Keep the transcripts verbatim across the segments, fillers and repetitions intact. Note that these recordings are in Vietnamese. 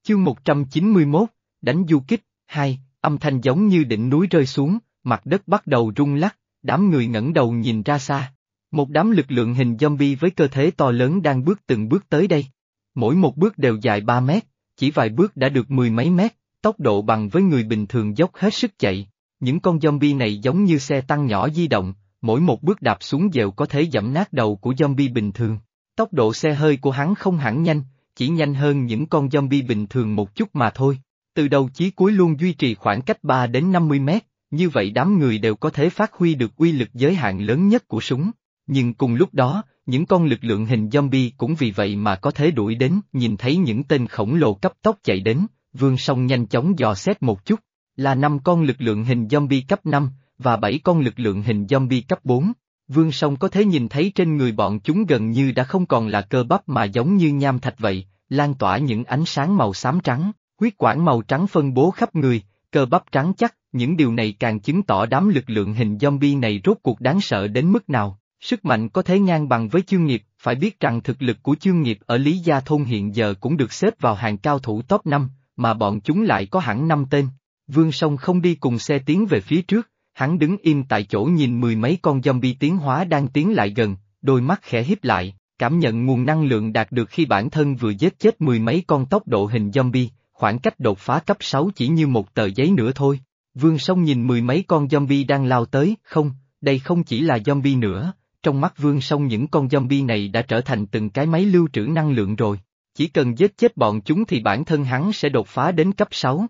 Chương một trăm chín mươi mốt, đánh du kích, hai, âm thanh giống như đỉnh núi rơi xuống, mặt đất bắt đầu rung lắc, đám người ngẩng đầu nhìn ra xa. Một đám lực lượng hình zombie với cơ thể to lớn đang bước từng bước tới đây. Mỗi một bước đều dài ba mét, chỉ vài bước đã được mười mấy mét, tốc độ bằng với người bình thường dốc hết sức chạy. Những con zombie này giống như xe tăng nhỏ di động, mỗi một bước đạp xuống đều có thể giẫm nát đầu của zombie bình thường. Tốc độ xe hơi của hắn không hẳn nhanh, chỉ nhanh hơn những con zombie bình thường một chút mà thôi. Từ đầu chí cuối luôn duy trì khoảng cách ba đến năm mươi mét, như vậy đám người đều có thể phát huy được uy lực giới hạn lớn nhất của súng. Nhưng cùng lúc đó, những con lực lượng hình zombie cũng vì vậy mà có thể đuổi đến. Nhìn thấy những tên khổng lồ cấp tốc chạy đến, Vương Song nhanh chóng dò xét một chút, là năm con lực lượng hình zombie cấp năm, và bảy con lực lượng hình zombie cấp bốn. Vương Song có thể nhìn thấy trên người bọn chúng gần như đã không còn là cơ bắp mà giống như nham thạch vậy, lan tỏa những ánh sáng màu xám trắng, huyết quản màu trắng phân bố khắp người, cơ bắp trắng chắc. Những điều này càng chứng tỏ đám lực lượng hình zombie này rốt cuộc đáng sợ đến mức nào. Sức mạnh có thể ngang bằng với Chương Nghiệp, phải biết rằng thực lực của Chương Nghiệp ở Lý Gia Thôn hiện giờ cũng được xếp vào hàng cao thủ top năm, mà bọn chúng lại có hẳn năm tên. Vương Song không đi cùng xe tiến về phía trước, hắn đứng im tại chỗ nhìn mười mấy con zombie tiến hóa đang tiến lại gần, đôi mắt khẽ híp lại, cảm nhận nguồn năng lượng đạt được khi bản thân vừa giết chết mười mấy con tốc độ hình zombie, khoảng cách đột phá cấp sáu chỉ như một tờ giấy nữa thôi. Vương Song nhìn mười mấy con zombie đang lao tới, không, đây không chỉ là zombie nữa. Trong mắt Vương Song những con zombie này đã trở thành từng cái máy lưu trữ năng lượng rồi. Chỉ cần giết chết bọn chúng thì bản thân hắn sẽ đột phá đến cấp sáu.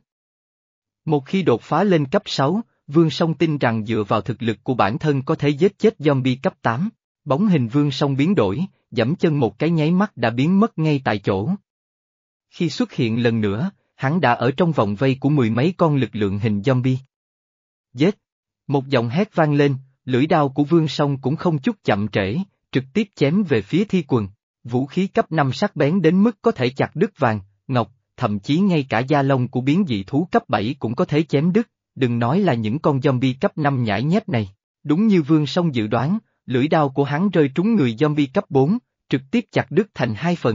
Một khi đột phá lên cấp sáu, Vương Song tin rằng dựa vào thực lực của bản thân có thể giết chết zombie cấp tám. Bóng hình Vương Song biến đổi, giẫm chân một cái nháy mắt đã biến mất ngay tại chỗ. Khi xuất hiện lần nữa, hắn đã ở trong vòng vây của mười mấy con lực lượng hình zombie. Giết! Một giọng hét vang lên. Lưỡi đao của Vương Song cũng không chút chậm trễ, trực tiếp chém về phía Thi Quần. Vũ khí cấp năm sắc bén đến mức có thể chặt đứt vàng, ngọc, thậm chí ngay cả da lông của biến dị thú cấp bảy cũng có thể chém đứt, đừng nói là những con zombie cấp năm nhãi nhép này. Đúng như Vương Song dự đoán, lưỡi đao của hắn rơi trúng người zombie cấp bốn, trực tiếp chặt đứt thành hai phần.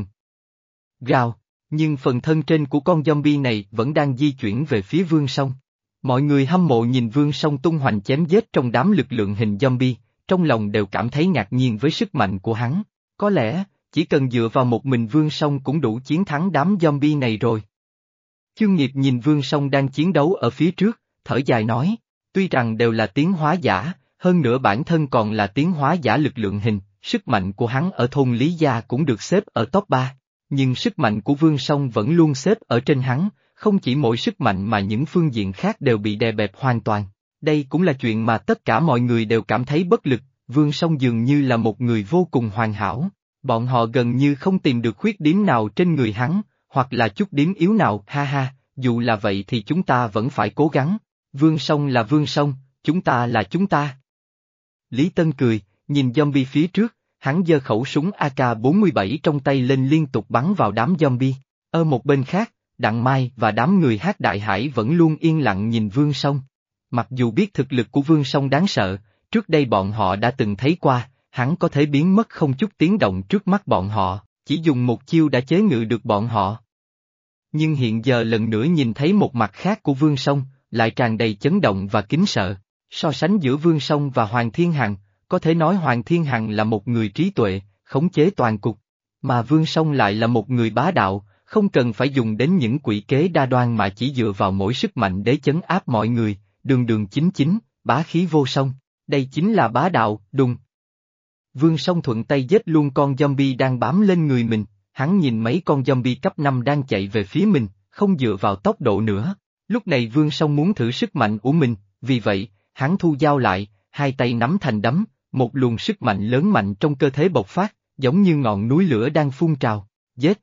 Gào, nhưng phần thân trên của con zombie này vẫn đang di chuyển về phía Vương Song. Mọi người hâm mộ nhìn Vương Song tung hoành chém giết trong đám lực lượng hình zombie, trong lòng đều cảm thấy ngạc nhiên với sức mạnh của hắn. Có lẽ, chỉ cần dựa vào một mình Vương Song cũng đủ chiến thắng đám zombie này rồi. Chương Nghiệp nhìn Vương Song đang chiến đấu ở phía trước, thở dài nói, tuy rằng đều là tiến hóa giả, hơn nữa bản thân còn là tiến hóa giả lực lượng hình, sức mạnh của hắn ở thôn Lý Gia cũng được xếp ở top ba, nhưng sức mạnh của Vương Song vẫn luôn xếp ở trên hắn. Không chỉ mỗi sức mạnh mà những phương diện khác đều bị đè bẹp hoàn toàn. Đây cũng là chuyện mà tất cả mọi người đều cảm thấy bất lực, Vương Song dường như là một người vô cùng hoàn hảo. Bọn họ gần như không tìm được khuyết điểm nào trên người hắn, hoặc là chút điểm yếu nào, ha ha, dù là vậy thì chúng ta vẫn phải cố gắng. Vương Song là Vương Song, chúng ta là chúng ta. Lý Tân cười, nhìn zombie phía trước, hắn giơ khẩu súng A K bốn mươi bảy trong tay lên liên tục bắn vào đám zombie. Ở một bên khác, Đặng Mai và đám người Hát Đại Hải vẫn luôn yên lặng nhìn Vương Song. Mặc dù biết thực lực của Vương Song đáng sợ, trước đây bọn họ đã từng thấy qua, hắn có thể biến mất không chút tiếng động trước mắt bọn họ, chỉ dùng một chiêu đã chế ngự được bọn họ. Nhưng hiện giờ lần nữa nhìn thấy một mặt khác của Vương Song, lại tràn đầy chấn động và kính sợ. So sánh giữa Vương Song và Hoàng Thiên Hằng, có thể nói Hoàng Thiên Hằng là một người trí tuệ, khống chế toàn cục, mà Vương Song lại là một người bá đạo. Không cần phải dùng đến những quỷ kế đa đoan mà chỉ dựa vào mỗi sức mạnh để chấn áp mọi người, đường đường chính chính, bá khí vô song, đây chính là bá đạo, đùng. Vương Song thuận tay giết luôn con zombie đang bám lên người mình, hắn nhìn mấy con zombie cấp năm đang chạy về phía mình, không dựa vào tốc độ nữa. Lúc này Vương Song muốn thử sức mạnh của mình, vì vậy, hắn thu dao lại, hai tay nắm thành đấm, một luồng sức mạnh lớn mạnh trong cơ thể bộc phát, giống như ngọn núi lửa đang phun trào, giết.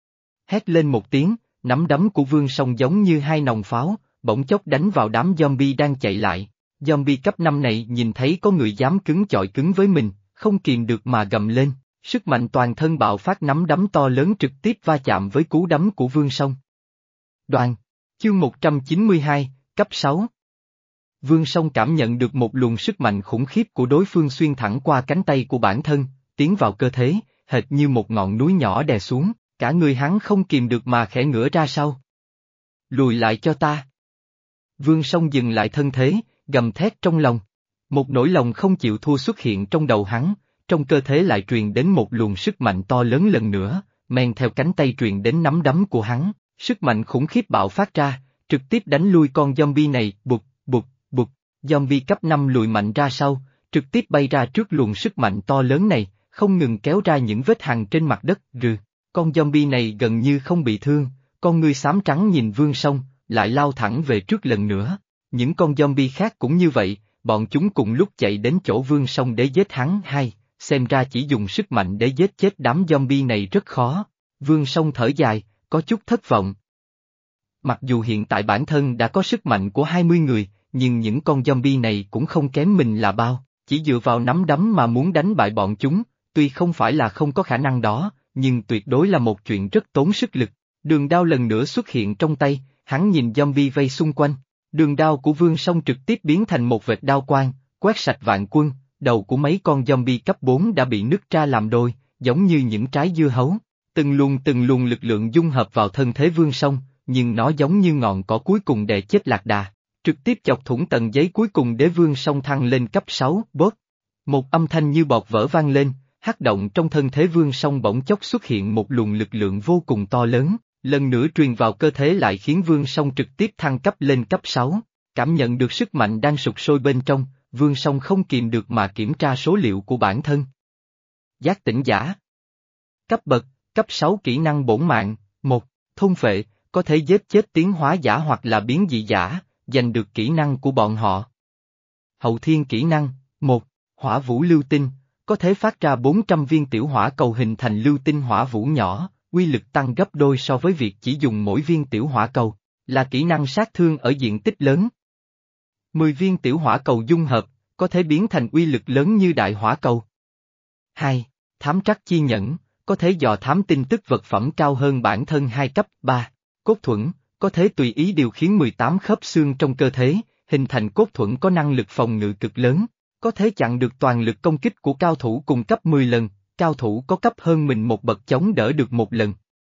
Hét lên một tiếng, nắm đấm của Vương Song giống như hai nòng pháo, bỗng chốc đánh vào đám zombie đang chạy lại. Zombie cấp năm này nhìn thấy có người dám cứng chọi cứng với mình, không kìm được mà gầm lên, sức mạnh toàn thân bạo phát nắm đấm to lớn trực tiếp va chạm với cú đấm của Vương Song. Đoàn, chương một trăm chín mươi hai, cấp sáu. Vương Song cảm nhận được một luồng sức mạnh khủng khiếp của đối phương xuyên thẳng qua cánh tay của bản thân, tiến vào cơ thể, hệt như một ngọn núi nhỏ đè xuống. Cả người hắn không kìm được mà khẽ ngửa ra sau. Lùi lại cho ta. Vương Song dừng lại thân thế, gầm thét trong lòng. Một nỗi lòng không chịu thua xuất hiện trong đầu hắn, trong cơ thể lại truyền đến một luồng sức mạnh to lớn lần nữa, men theo cánh tay truyền đến nắm đấm của hắn, sức mạnh khủng khiếp bạo phát ra, trực tiếp đánh lui con zombie này, bụt, bụt, bụt, zombie cấp năm lùi mạnh ra sau, trực tiếp bay ra trước luồng sức mạnh to lớn này, không ngừng kéo ra những vết hằn trên mặt đất, rừ. Con zombie này gần như không bị thương, con ngươi xám trắng nhìn Vương Song, lại lao thẳng về trước lần nữa. Những con zombie khác cũng như vậy, bọn chúng cùng lúc chạy đến chỗ Vương Song để giết hắn hay, xem ra chỉ dùng sức mạnh để giết chết đám zombie này rất khó. Vương Song thở dài, có chút thất vọng. Mặc dù hiện tại bản thân đã có sức mạnh của hai mươi người, nhưng những con zombie này cũng không kém mình là bao, chỉ dựa vào nắm đấm mà muốn đánh bại bọn chúng, tuy không phải là không có khả năng đó, nhưng tuyệt đối là một chuyện rất tốn sức lực. Đường đao lần nữa xuất hiện trong tay, hắn nhìn zombie vây xung quanh. Đường đao của Vương Song trực tiếp biến thành một vệt đao quang, quét sạch vạn quân, đầu của mấy con zombie cấp bốn đã bị nứt ra làm đôi, giống như những trái dưa hấu. Từng luồng từng luồng lực lượng dung hợp vào thân thế Vương Song, nhưng nó giống như ngọn cỏ cuối cùng đè chết lạc đà, trực tiếp chọc thủng tầng giấy cuối cùng để Vương Song thăng lên cấp sáu, bốt. Một âm thanh như bọt vỡ vang lên, hắc động trong thân thế Vương Song bỗng chốc xuất hiện một luồng lực lượng vô cùng to lớn. Lần nữa truyền vào cơ thể lại khiến Vương Song trực tiếp thăng cấp lên cấp sáu, cảm nhận được sức mạnh đang sục sôi bên trong, Vương Song không kìm được mà kiểm tra số liệu của bản thân. Giác tỉnh giả. Cấp bậc, cấp sáu kỹ năng bổn mạng, một, thôn phệ, có thể giết chết tiến hóa giả hoặc là biến dị giả, giành được kỹ năng của bọn họ. Hậu thiên kỹ năng, một, hỏa vũ lưu tinh, có thể phát ra bốn trăm viên tiểu hỏa cầu hình thành lưu tinh hỏa vũ nhỏ. Uy lực tăng gấp đôi so với việc chỉ dùng mỗi viên tiểu hỏa cầu, là kỹ năng sát thương ở diện tích lớn. mười viên tiểu hỏa cầu dung hợp, có thể biến thành uy lực lớn như đại hỏa cầu. hai. Thám trắc chi nhẫn, có thể dò thám tin tức vật phẩm cao hơn bản thân hai cấp. ba. Cốt thuẫn, có thể tùy ý điều khiển mười tám khớp xương trong cơ thể, hình thành cốt thuẫn có năng lực phòng ngự cực lớn, có thể chặn được toàn lực công kích của cao thủ cùng cấp mười lần. Cao thủ có cấp hơn mình một bậc chống đỡ được một lần.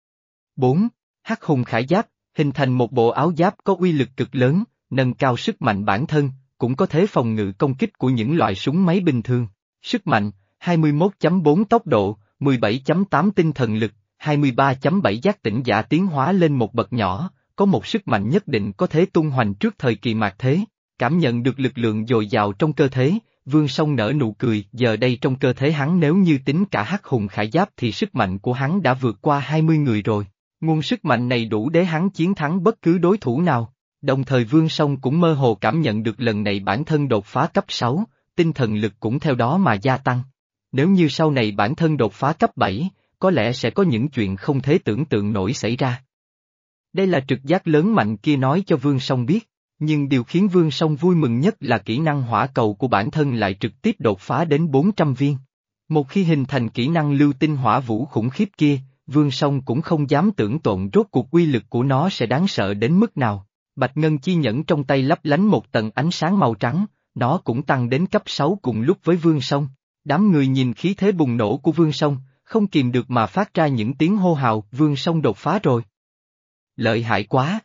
bốn. Hắc hùng khải giáp, hình thành một bộ áo giáp có uy lực cực lớn, nâng cao sức mạnh bản thân, cũng có thể phòng ngự công kích của những loại súng máy bình thường. Sức mạnh, hai mươi mốt chấm bốn tốc độ, mười bảy chấm tám tinh thần lực, hai mươi ba chấm bảy giác tỉnh giả tiến hóa lên một bậc nhỏ, có một sức mạnh nhất định có thể tung hoành trước thời kỳ mạt thế. Cảm nhận được lực lượng dồi dào trong cơ thể, Vương Song nở nụ cười, giờ đây trong cơ thể hắn nếu như tính cả hắc hùng khải giáp thì sức mạnh của hắn đã vượt qua hai mươi người rồi. Nguồn sức mạnh này đủ để hắn chiến thắng bất cứ đối thủ nào. Đồng thời Vương Song cũng mơ hồ cảm nhận được lần này bản thân đột phá cấp sáu, tinh thần lực cũng theo đó mà gia tăng. Nếu như sau này bản thân đột phá cấp bảy, có lẽ sẽ có những chuyện không thể tưởng tượng nổi xảy ra. Đây là trực giác lớn mạnh kia nói cho Vương Song biết. Nhưng điều khiến Vương Song vui mừng nhất là kỹ năng hỏa cầu của bản thân lại trực tiếp đột phá đến bốn trăm viên. Một khi hình thành kỹ năng lưu tinh hỏa vũ khủng khiếp kia, Vương Song cũng không dám tưởng tượng rốt cuộc uy lực của nó sẽ đáng sợ đến mức nào. Bạch ngân chi nhẫn trong tay lấp lánh một tầng ánh sáng màu trắng, nó cũng tăng đến cấp sáu cùng lúc với Vương Song. Đám người nhìn khí thế bùng nổ của Vương Song, không kìm được mà phát ra những tiếng hô hào, Vương Song đột phá rồi. Lợi hại quá.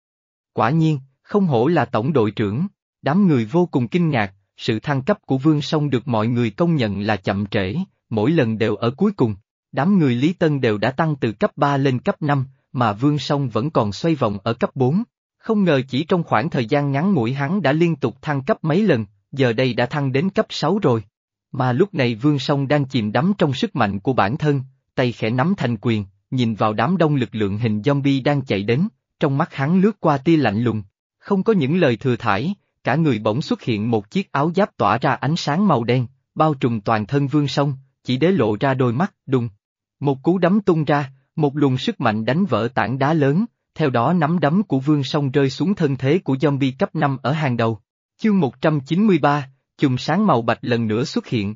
Quả nhiên. Không hổ là tổng đội trưởng, đám người vô cùng kinh ngạc, sự thăng cấp của Vương Song được mọi người công nhận là chậm trễ, mỗi lần đều ở cuối cùng. Đám người Lý Tân đều đã tăng từ cấp ba lên cấp năm, mà Vương Song vẫn còn xoay vòng ở cấp bốn. Không ngờ chỉ trong khoảng thời gian ngắn ngủi hắn đã liên tục thăng cấp mấy lần, giờ đây đã thăng đến cấp sáu rồi. Mà lúc này Vương Song đang chìm đắm trong sức mạnh của bản thân, tay khẽ nắm thành quyền, nhìn vào đám đông lực lượng hình zombie đang chạy đến, trong mắt hắn lướt qua tia lạnh lùng. Không có những lời thừa thãi, cả người bỗng xuất hiện một chiếc áo giáp tỏa ra ánh sáng màu đen, bao trùm toàn thân Vương Song, chỉ để lộ ra đôi mắt, đùng. Một cú đấm tung ra, một luồng sức mạnh đánh vỡ tảng đá lớn, theo đó nắm đấm của Vương Song rơi xuống thân thế của zombie cấp năm ở hàng đầu. Chương một trăm chín mươi ba, chùm sáng màu bạch lần nữa xuất hiện.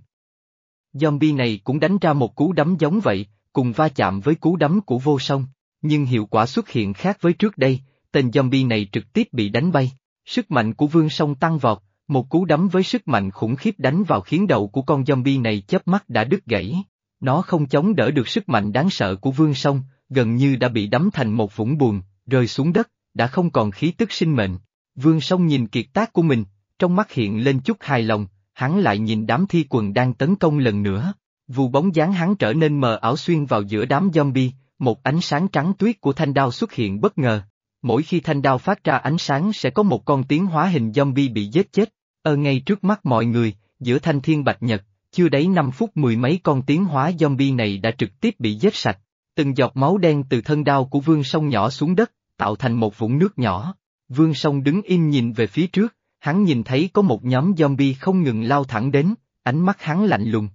Zombie này cũng đánh ra một cú đấm giống vậy, cùng va chạm với cú đấm của Vô Song, nhưng hiệu quả xuất hiện khác với trước đây. Tên zombie này trực tiếp bị đánh bay, sức mạnh của Vương Song tăng vọt, một cú đấm với sức mạnh khủng khiếp đánh vào khiến đầu của con zombie này chớp mắt đã đứt gãy. Nó không chống đỡ được sức mạnh đáng sợ của Vương Song, gần như đã bị đắm thành một vũng bùn, rơi xuống đất, đã không còn khí tức sinh mệnh. Vương Song nhìn kiệt tác của mình, trong mắt hiện lên chút hài lòng, hắn lại nhìn đám thi quần đang tấn công lần nữa. Vù bóng dáng hắn trở nên mờ ảo xuyên vào giữa đám zombie, một ánh sáng trắng tuyết của thanh đao xuất hiện bất ngờ. Mỗi khi thanh đao phát ra ánh sáng sẽ có một con tiến hóa hình zombie bị giết chết. Ở ngay trước mắt mọi người, giữa thanh thiên bạch nhật, chưa đấy năm phút mười mấy con tiến hóa zombie này đã trực tiếp bị giết sạch. Từng giọt máu đen từ thân đao của Vương Song nhỏ xuống đất, tạo thành một vũng nước nhỏ. Vương Song đứng im nhìn về phía trước, hắn nhìn thấy có một nhóm zombie không ngừng lao thẳng đến, ánh mắt hắn lạnh lùng.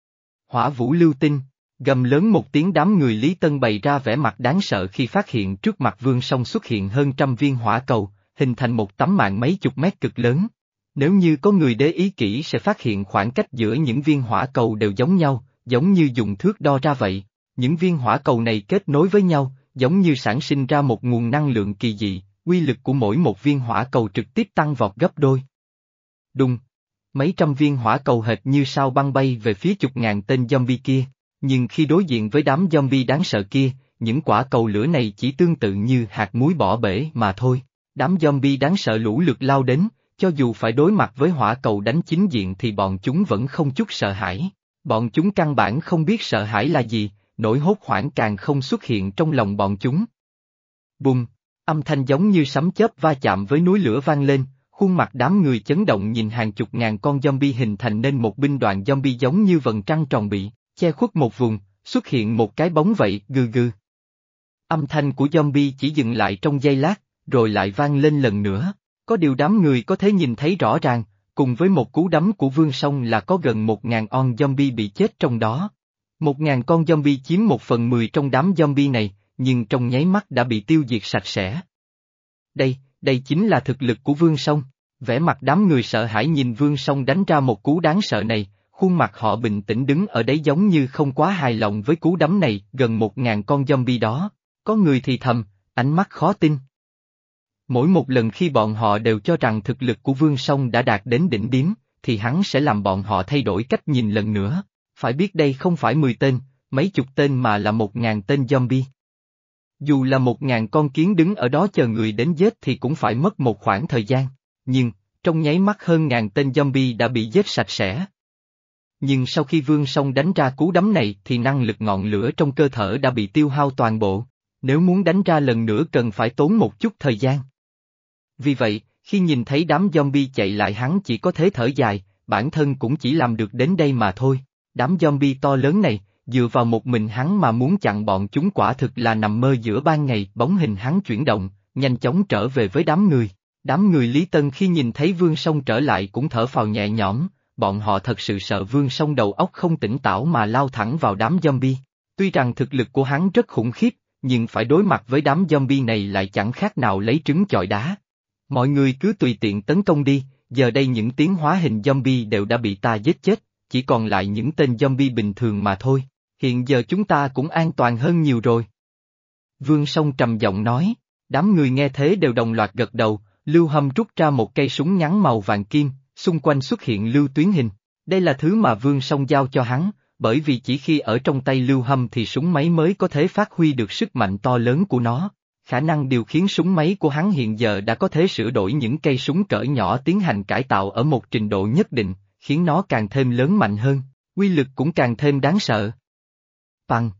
Hỏa vũ lưu tinh, gầm lớn một tiếng, đám người Lý Tân bày ra vẻ mặt đáng sợ khi phát hiện trước mặt Vương Song xuất hiện hơn trăm viên hỏa cầu, hình thành một tấm màn mấy chục mét cực lớn. Nếu như có người để ý kỹ sẽ phát hiện khoảng cách giữa những viên hỏa cầu đều giống nhau, giống như dùng thước đo ra vậy. Những viên hỏa cầu này kết nối với nhau, giống như sản sinh ra một nguồn năng lượng kỳ dị, uy lực của mỗi một viên hỏa cầu trực tiếp tăng vọt gấp đôi. Đùng! Mấy trăm viên hỏa cầu hệt như sao băng bay về phía chục ngàn tên zombie kia, nhưng khi đối diện với đám zombie đáng sợ kia, những quả cầu lửa này chỉ tương tự như hạt muối bỏ bể mà thôi. Đám zombie đáng sợ lũ lượt lao đến, cho dù phải đối mặt với hỏa cầu đánh chính diện thì bọn chúng vẫn không chút sợ hãi. Bọn chúng căn bản không biết sợ hãi là gì, nỗi hốt hoảng càng không xuất hiện trong lòng bọn chúng. Bùng! Âm thanh giống như sấm chớp va chạm với núi lửa vang lên, khuôn mặt đám người chấn động nhìn hàng chục ngàn con zombie hình thành nên một binh đoàn zombie giống như vầng trăng tròn bị che khuất một vùng, xuất hiện một cái bóng vậy, gừ gừ. Âm thanh của zombie chỉ dừng lại trong giây lát, rồi lại vang lên lần nữa. Có điều đám người có thể nhìn thấy rõ ràng, cùng với một cú đấm của Vương Song là có gần một ngàn con zombie bị chết trong đó. Một ngàn con zombie chiếm một phần mười trong đám zombie này, nhưng trong nháy mắt đã bị tiêu diệt sạch sẽ. Đây, đây chính là thực lực của Vương Song. Vẻ mặt đám người sợ hãi nhìn Vương Song đánh ra một cú đáng sợ này, khuôn mặt họ bình tĩnh đứng ở đấy giống như không quá hài lòng với cú đấm này, gần một ngàn con zombie đó. Có người thì thầm, ánh mắt khó tin. Mỗi một lần khi bọn họ đều cho rằng thực lực của Vương Song đã đạt đến đỉnh điểm, thì hắn sẽ làm bọn họ thay đổi cách nhìn lần nữa. Phải biết đây không phải mười tên, mấy chục tên mà là một ngàn tên zombie. Dù là một ngàn con kiến đứng ở đó chờ người đến giết thì cũng phải mất một khoảng thời gian, nhưng, trong nháy mắt hơn ngàn tên zombie đã bị giết sạch sẽ. Nhưng sau khi Vương Song đánh ra cú đấm này thì năng lực ngọn lửa trong cơ thể đã bị tiêu hao toàn bộ, nếu muốn đánh ra lần nữa cần phải tốn một chút thời gian. Vì vậy, khi nhìn thấy đám zombie chạy lại hắn chỉ có thể thở dài, bản thân cũng chỉ làm được đến đây mà thôi. Đám zombie to lớn này, dựa vào một mình hắn mà muốn chặn bọn chúng quả thực là nằm mơ giữa ban ngày. Bóng hình hắn chuyển động, nhanh chóng trở về với đám người. Đám người Lý Tân khi nhìn thấy Vương Song trở lại cũng thở phào nhẹ nhõm, bọn họ thật sự sợ Vương Song đầu óc không tỉnh táo mà lao thẳng vào đám zombie. Tuy rằng thực lực của hắn rất khủng khiếp, nhưng phải đối mặt với đám zombie này lại chẳng khác nào lấy trứng chọi đá. Mọi người cứ tùy tiện tấn công đi, giờ đây những tiến hóa hình zombie đều đã bị ta giết chết, chỉ còn lại những tên zombie bình thường mà thôi, hiện giờ chúng ta cũng an toàn hơn nhiều rồi. Vương Song trầm giọng nói, đám người nghe thế đều đồng loạt gật đầu. Lưu Hâm rút ra một cây súng ngắn màu vàng kim, xung quanh xuất hiện lưu tuyến hình. Đây là thứ mà Vương Song giao cho hắn, bởi vì chỉ khi ở trong tay Lưu Hâm thì súng máy mới có thể phát huy được sức mạnh to lớn của nó. Khả năng điều khiển súng máy của hắn hiện giờ đã có thể sửa đổi những cây súng cỡ nhỏ tiến hành cải tạo ở một trình độ nhất định, khiến nó càng thêm lớn mạnh hơn, uy lực cũng càng thêm đáng sợ. Bằng.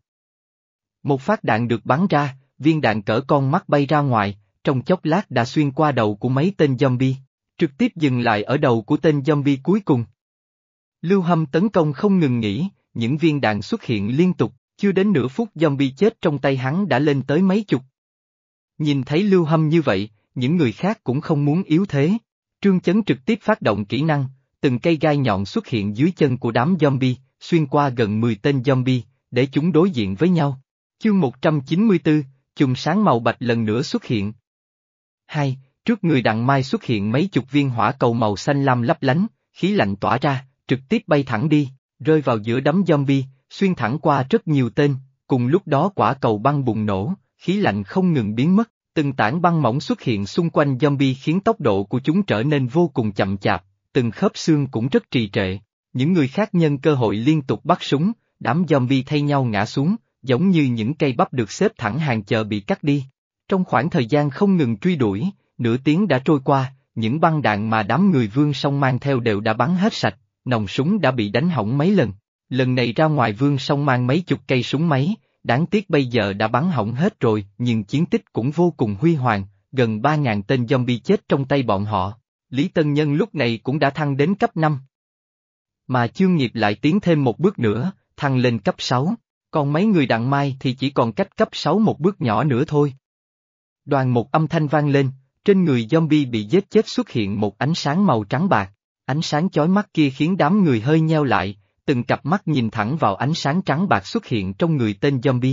Một phát đạn được bắn ra, viên đạn cỡ con mắt bay ra ngoài, trong chốc lát đã xuyên qua đầu của mấy tên zombie, trực tiếp dừng lại ở đầu của tên zombie cuối cùng. Lưu Hâm tấn công không ngừng nghỉ, những viên đạn xuất hiện liên tục, chưa đến nửa phút zombie chết trong tay hắn đã lên tới mấy chục. Nhìn thấy Lưu Hâm như vậy, những người khác cũng không muốn yếu thế. Trương Chấn trực tiếp phát động kỹ năng, từng cây gai nhọn xuất hiện dưới chân của đám zombie, xuyên qua gần mười tên zombie, để chúng đối diện với nhau. Chương một trăm chín mươi tư, chùm sáng màu bạch lần nữa xuất hiện. Hai, trước người Đặng Mai xuất hiện mấy chục viên hỏa cầu màu xanh lam lấp lánh, khí lạnh tỏa ra, trực tiếp bay thẳng đi, rơi vào giữa đám zombie, xuyên thẳng qua rất nhiều tên, cùng lúc đó quả cầu băng bùng nổ, khí lạnh không ngừng biến mất, từng tảng băng mỏng xuất hiện xung quanh zombie khiến tốc độ của chúng trở nên vô cùng chậm chạp, từng khớp xương cũng rất trì trệ. Những người khác nhân cơ hội liên tục bắt súng, đám zombie thay nhau ngã xuống, giống như những cây bắp được xếp thẳng hàng chờ bị cắt đi. Trong khoảng thời gian không ngừng truy đuổi, nửa tiếng đã trôi qua, những băng đạn mà đám người Vương Song mang theo đều đã bắn hết sạch, nòng súng đã bị đánh hỏng mấy lần. Lần này ra ngoài Vương Song mang mấy chục cây súng máy, đáng tiếc bây giờ đã bắn hỏng hết rồi, nhưng chiến tích cũng vô cùng huy hoàng, gần ba ngàn tên zombie chết trong tay bọn họ. Lý Tân Nhân lúc này cũng đã thăng đến cấp năm. Mà Chương Nghiệp lại tiến thêm một bước nữa, thăng lên cấp sáu, còn mấy người Đặng Mai thì chỉ còn cách cấp sáu một bước nhỏ nữa thôi. Đoàn một âm thanh vang lên, trên người zombie bị giết chết xuất hiện một ánh sáng màu trắng bạc, ánh sáng chói mắt kia khiến đám người hơi nheo lại, từng cặp mắt nhìn thẳng vào ánh sáng trắng bạc xuất hiện trong người tên zombie.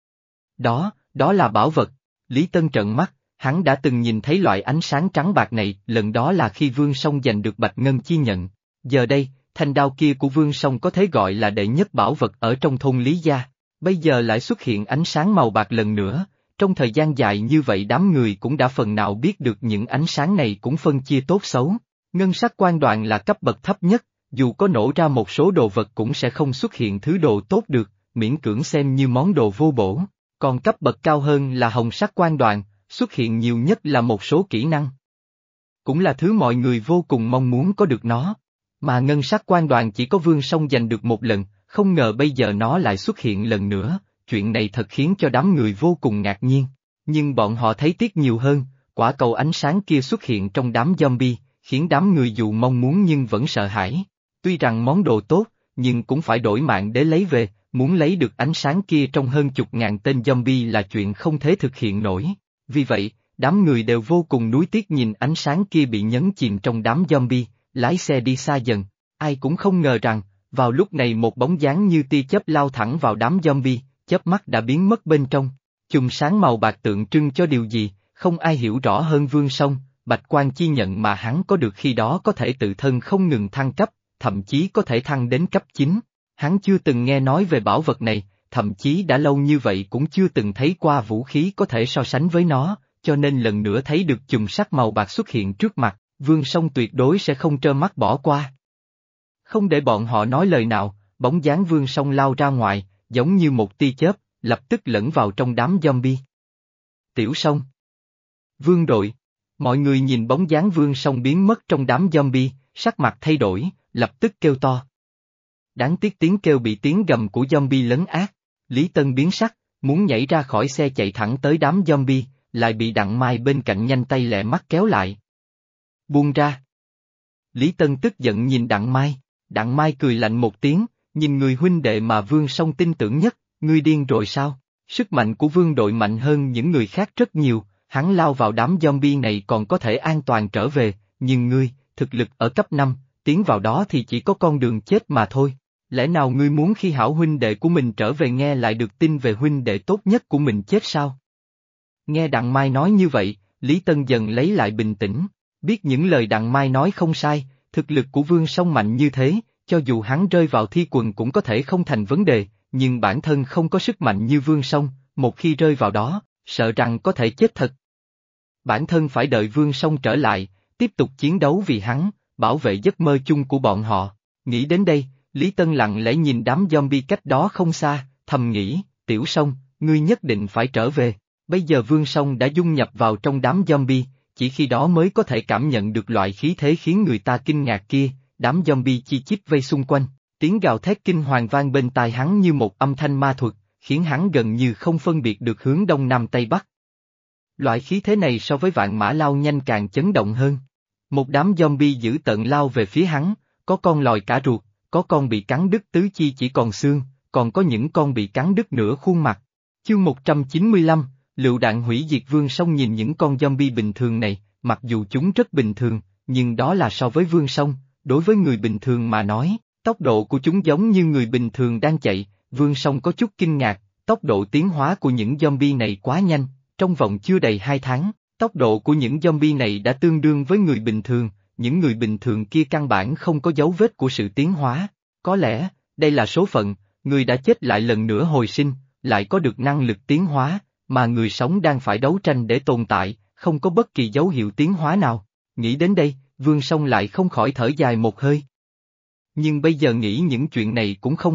Đó, đó là bảo vật. Lý Tân trợn mắt, hắn đã từng nhìn thấy loại ánh sáng trắng bạc này, lần đó là khi Vương Song giành được Bạch Ngân Chi Nhận. Giờ đây, thanh đao kia của Vương Song có thể gọi là đệ nhất bảo vật ở trong thôn Lý Gia, bây giờ lại xuất hiện ánh sáng màu bạc lần nữa. Trong thời gian dài như vậy đám người cũng đã phần nào biết được những ánh sáng này cũng phân chia tốt xấu. Ngân sắc quan đoàn là cấp bậc thấp nhất, dù có nổ ra một số đồ vật cũng sẽ không xuất hiện thứ đồ tốt được, miễn cưỡng xem như món đồ vô bổ. Còn cấp bậc cao hơn là hồng sắc quan đoàn, xuất hiện nhiều nhất là một số kỹ năng. Cũng là thứ mọi người vô cùng mong muốn có được nó. Mà ngân sắc quan đoàn chỉ có Vương Song giành được một lần, không ngờ bây giờ nó lại xuất hiện lần nữa. Chuyện này thật khiến cho đám người vô cùng ngạc nhiên, nhưng bọn họ thấy tiếc nhiều hơn, quả cầu ánh sáng kia xuất hiện trong đám zombie, khiến đám người dù mong muốn nhưng vẫn sợ hãi. Tuy rằng món đồ tốt, nhưng cũng phải đổi mạng để lấy về, muốn lấy được ánh sáng kia trong hơn chục ngàn tên zombie là chuyện không thể thực hiện nổi. Vì vậy, đám người đều vô cùng nuối tiếc nhìn ánh sáng kia bị nhấn chìm trong đám zombie, lái xe đi xa dần. Ai cũng không ngờ rằng, vào lúc này một bóng dáng như tia chớp lao thẳng vào đám zombie. Chớp mắt đã biến mất bên trong, chùm sáng màu bạc tượng trưng cho điều gì, không ai hiểu rõ hơn Vương Song. Bạch Quan Chi Nhận mà hắn có được khi đó có thể tự thân không ngừng thăng cấp, thậm chí có thể thăng đến cấp chín. Hắn chưa từng nghe nói về bảo vật này, thậm chí đã lâu như vậy cũng chưa từng thấy qua vũ khí có thể so sánh với nó, cho nên lần nữa thấy được chùm sắc màu bạc xuất hiện trước mặt, Vương Song tuyệt đối sẽ không trơ mắt bỏ qua. Không để bọn họ nói lời nào, bóng dáng Vương Song lao ra ngoài, giống như một tia chớp, lập tức lẫn vào trong đám zombie. Tiểu Song. Vương đội. Mọi người nhìn bóng dáng Vương Song biến mất trong đám zombie, sắc mặt thay đổi, lập tức kêu to. Đáng tiếc tiếng kêu bị tiếng gầm của zombie lấn át. Lý Tân biến sắc, muốn nhảy ra khỏi xe chạy thẳng tới đám zombie, lại bị Đặng Mai bên cạnh nhanh tay lẹ mắt kéo lại. Buông ra. Lý Tân tức giận nhìn Đặng Mai, Đặng Mai cười lạnh một tiếng. Nhìn người huynh đệ mà Vương Song tin tưởng nhất, ngươi điên rồi sao? Sức mạnh của Vương đội mạnh hơn những người khác rất nhiều, hắn lao vào đám zombie này còn có thể an toàn trở về, nhưng ngươi, thực lực ở cấp năm, tiến vào đó thì chỉ có con đường chết mà thôi. Lẽ nào ngươi muốn khi hảo huynh đệ của mình trở về nghe lại được tin về huynh đệ tốt nhất của mình chết sao? Nghe Đặng Mai nói như vậy, Lý Tân dần lấy lại bình tĩnh, biết những lời Đặng Mai nói không sai, thực lực của Vương Song mạnh như thế. Cho dù hắn rơi vào thi quần cũng có thể không thành vấn đề, nhưng bản thân không có sức mạnh như Vương Song, một khi rơi vào đó, sợ rằng có thể chết thật. Bản thân phải đợi Vương Song trở lại, tiếp tục chiến đấu vì hắn, bảo vệ giấc mơ chung của bọn họ. Nghĩ đến đây, Lý Tân lặng lẽ nhìn đám zombie cách đó không xa, thầm nghĩ, Tiểu Song, ngươi nhất định phải trở về. Bây giờ Vương Song đã dung nhập vào trong đám zombie, chỉ khi đó mới có thể cảm nhận được loại khí thế khiến người ta kinh ngạc kia. Đám zombie chi chít vây xung quanh, tiếng gào thét kinh hoàng vang bên tai hắn như một âm thanh ma thuật, khiến hắn gần như không phân biệt được hướng đông nam tây bắc. Loại khí thế này so với vạn mã lao nhanh càng chấn động hơn. Một đám zombie dữ tợn lao về phía hắn, có con lòi cả ruột, có con bị cắn đứt tứ chi chỉ còn xương, còn có những con bị cắn đứt nửa khuôn mặt. Chương một trăm chín mươi lăm, lựu đạn hủy diệt. Vương Song nhìn những con zombie bình thường này, mặc dù chúng rất bình thường, nhưng đó là so với Vương Song. Đối với người bình thường mà nói, tốc độ của chúng giống như người bình thường đang chạy. Vương Song có chút kinh ngạc, tốc độ tiến hóa của những zombie này quá nhanh, trong vòng chưa đầy hai tháng, tốc độ của những zombie này đã tương đương với người bình thường, những người bình thường kia căn bản không có dấu vết của sự tiến hóa. Có lẽ, đây là số phận, người đã chết lại lần nữa hồi sinh, lại có được năng lực tiến hóa, mà người sống đang phải đấu tranh để tồn tại, không có bất kỳ dấu hiệu tiến hóa nào. Nghĩ đến đây, Vương Song lại không khỏi thở dài một hơi. Nhưng bây giờ nghĩ những chuyện này cũng không hay,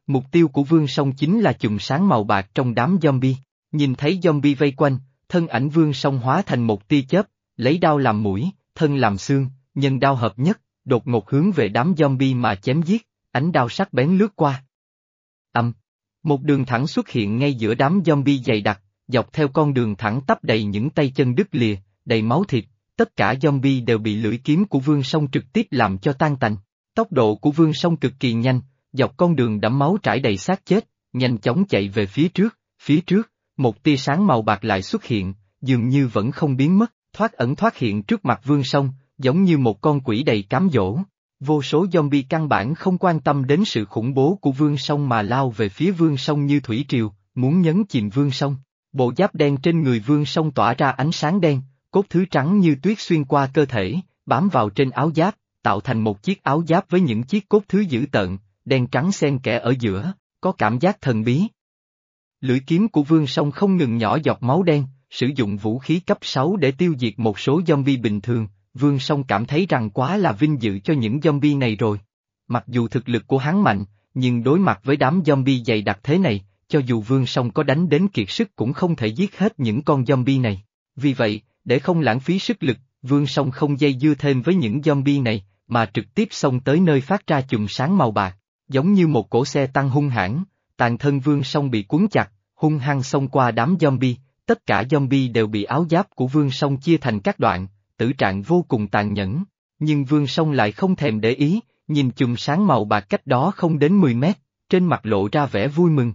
Mục tiêu của Vương Song chính là chùm sáng màu bạc trong đám zombie. Nhìn thấy zombie vây quanh, thân ảnh Vương Song hóa thành một tia chớp, lấy đao làm mũi, thân làm xương, nhân đao hợp nhất, đột ngột hướng về đám zombie mà chém giết, ánh đao sắc bén lướt qua. Âm, một đường thẳng xuất hiện ngay giữa đám zombie dày đặc, dọc theo con đường thẳng tắp đầy những tay chân đứt lìa, đầy máu thịt, tất cả zombie đều bị lưỡi kiếm của Vương Song trực tiếp làm cho tan tành. Tốc độ của Vương Song cực kỳ nhanh, dọc con đường đẫm máu trải đầy xác chết, nhanh chóng chạy về phía trước, phía trước, một tia sáng màu bạc lại xuất hiện, dường như vẫn không biến mất, thoát ẩn thoát hiện trước mặt Vương Song, giống như một con quỷ đầy cám dỗ. Vô số zombie căn bản không quan tâm đến sự khủng bố của Vương Song mà lao về phía Vương Song như thủy triều, muốn nhấn chìm Vương Song. Bộ giáp đen trên người Vương Song tỏa ra ánh sáng đen, cốt thứ trắng như tuyết xuyên qua cơ thể, bám vào trên áo giáp, tạo thành một chiếc áo giáp với những chiếc cốt thứ dữ tợn, đen trắng xen kẽ ở giữa, có cảm giác thần bí. Lưỡi kiếm của Vương Song không ngừng nhỏ giọt máu đen, sử dụng vũ khí cấp sáu để tiêu diệt một số zombie bình thường, Vương Song cảm thấy rằng quá là vinh dự cho những zombie này rồi. Mặc dù thực lực của hắn mạnh, nhưng đối mặt với đám zombie dày đặc thế này, cho dù Vương Song có đánh đến kiệt sức cũng không thể giết hết những con zombie này. Vì vậy, để không lãng phí sức lực, Vương Song không dây dưa thêm với những zombie này, mà trực tiếp xông tới nơi phát ra chùm sáng màu bạc, giống như một cỗ xe tăng hung hãn, toàn thân Vương Song bị cuốn chặt, hung hăng xông qua đám zombie, tất cả zombie đều bị áo giáp của Vương Song chia thành các đoạn, tử trạng vô cùng tàn nhẫn, nhưng Vương Song lại không thèm để ý, nhìn chùm sáng màu bạc cách đó không đến mười mét, trên mặt lộ ra vẻ vui mừng.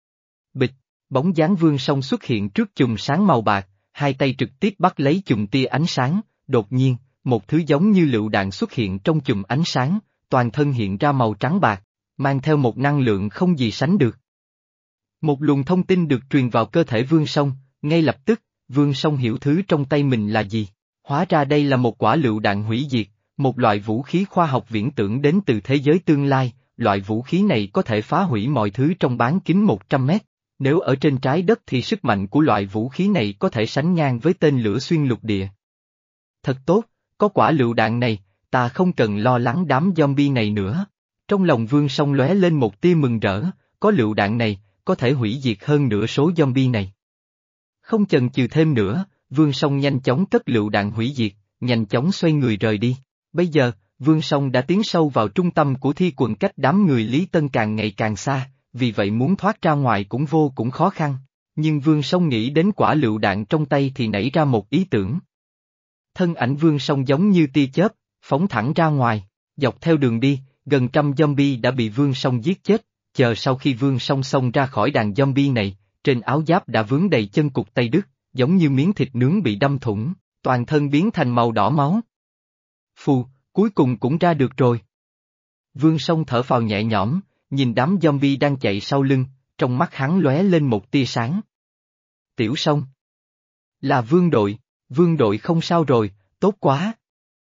Bịch, bóng dáng Vương Song xuất hiện trước chùm sáng màu bạc, hai tay trực tiếp bắt lấy chùm tia ánh sáng, đột nhiên, một thứ giống như lựu đạn xuất hiện trong chùm ánh sáng, toàn thân hiện ra màu trắng bạc, mang theo một năng lượng không gì sánh được. Một luồng thông tin được truyền vào cơ thể Vương Song, ngay lập tức, Vương Song hiểu thứ trong tay mình là gì. Hóa ra đây là một quả lựu đạn hủy diệt, một loại vũ khí khoa học viễn tưởng đến từ thế giới tương lai, loại vũ khí này có thể phá hủy mọi thứ trong bán kính một trăm mét. Nếu ở trên trái đất thì sức mạnh của loại vũ khí này có thể sánh ngang với tên lửa xuyên lục địa. Thật tốt, có quả lựu đạn này, ta không cần lo lắng đám zombie này nữa. Trong lòng Vương Song lóe lên một tia mừng rỡ, có lựu đạn này, có thể hủy diệt hơn nửa số zombie này. Không chần chừ thêm nữa, Vương Song nhanh chóng cất lựu đạn hủy diệt, nhanh chóng xoay người rời đi. Bây giờ, Vương Song đã tiến sâu vào trung tâm của thi quần cách đám người Lý Tân càng ngày càng xa, vì vậy muốn thoát ra ngoài cũng vô cùng khó khăn. Nhưng Vương Song nghĩ đến quả lựu đạn trong tay thì nảy ra một ý tưởng. Thân ảnh Vương Song giống như tia chớp, phóng thẳng ra ngoài, dọc theo đường đi, gần trăm zombie đã bị Vương Song giết chết, chờ sau khi Vương Song xông ra khỏi đàn zombie này, trên áo giáp đã vướng đầy chân cụt tay đứt, giống như miếng thịt nướng bị đâm thủng, toàn thân biến thành màu đỏ máu. Phù, cuối cùng cũng ra được rồi. Vương Song thở phào nhẹ nhõm, nhìn đám zombie đang chạy sau lưng, trong mắt hắn lóe lên một tia sáng. Tiểu Song. Là Vương đội, Vương đội không sao rồi, tốt quá.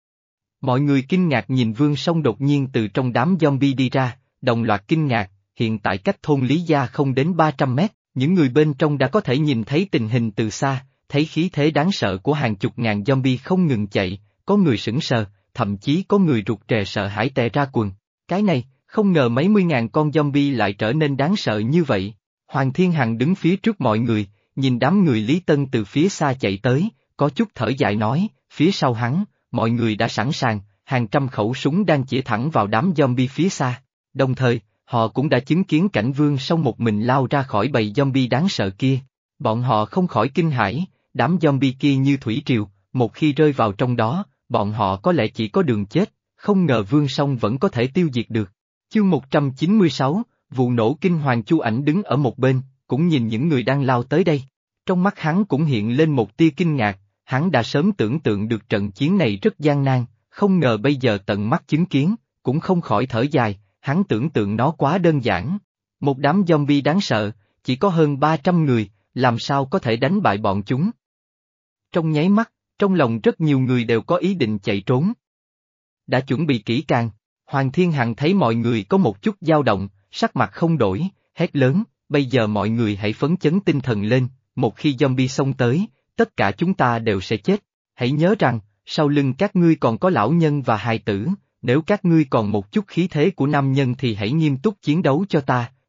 Mọi người kinh ngạc nhìn Vương Song đột nhiên từ trong đám zombie đi ra, đồng loạt kinh ngạc, hiện tại cách thôn Lý Gia không đến ba trăm mét, những người bên trong đã có thể nhìn thấy tình hình từ xa, thấy khí thế đáng sợ của hàng chục ngàn zombie không ngừng chạy, có người sững sờ, thậm chí có người rụt rè sợ hãi tè ra quần. Cái này, không ngờ mấy mươi ngàn con zombie lại trở nên đáng sợ như vậy. Hoàng Thiên Hằng đứng phía trước mọi người, nhìn đám người Lý Tân từ phía xa chạy tới, có chút thở dài nói, phía sau hắn, mọi người đã sẵn sàng, hàng trăm khẩu súng đang chĩa thẳng vào đám zombie phía xa. Đồng thời, họ cũng đã chứng kiến cảnh Vương Song một mình lao ra khỏi bầy zombie đáng sợ kia. Bọn họ không khỏi kinh hãi, đám zombie kia như thủy triều, một khi rơi vào trong đó, bọn họ có lẽ chỉ có đường chết, không ngờ Vương Song vẫn có thể tiêu diệt được. Chương một trăm chín mươi sáu, vụ nổ kinh hoàng. Chu Ảnh đứng ở một bên, cũng nhìn những người đang lao tới đây. Trong mắt hắn cũng hiện lên một tia kinh ngạc, hắn đã sớm tưởng tượng được trận chiến này rất gian nan, không ngờ bây giờ tận mắt chứng kiến, cũng không khỏi thở dài, hắn tưởng tượng nó quá đơn giản. Một đám zombie đáng sợ, chỉ có hơn ba trăm người, làm sao có thể đánh bại bọn chúng. Trong nháy mắt, trong lòng rất nhiều người đều có ý định chạy trốn. Đã chuẩn bị kỹ càng, Hoàng Thiên Hằng thấy mọi người có một chút dao động, sắc mặt không đổi, hét lớn, bây giờ mọi người hãy phấn chấn tinh thần lên, một khi zombie xông tới, tất cả chúng ta đều sẽ chết. Hãy nhớ rằng, sau lưng các ngươi còn có lão nhân và hài tử, nếu các ngươi còn một chút khí thế của nam nhân thì hãy nghiêm túc chiến đấu cho ta,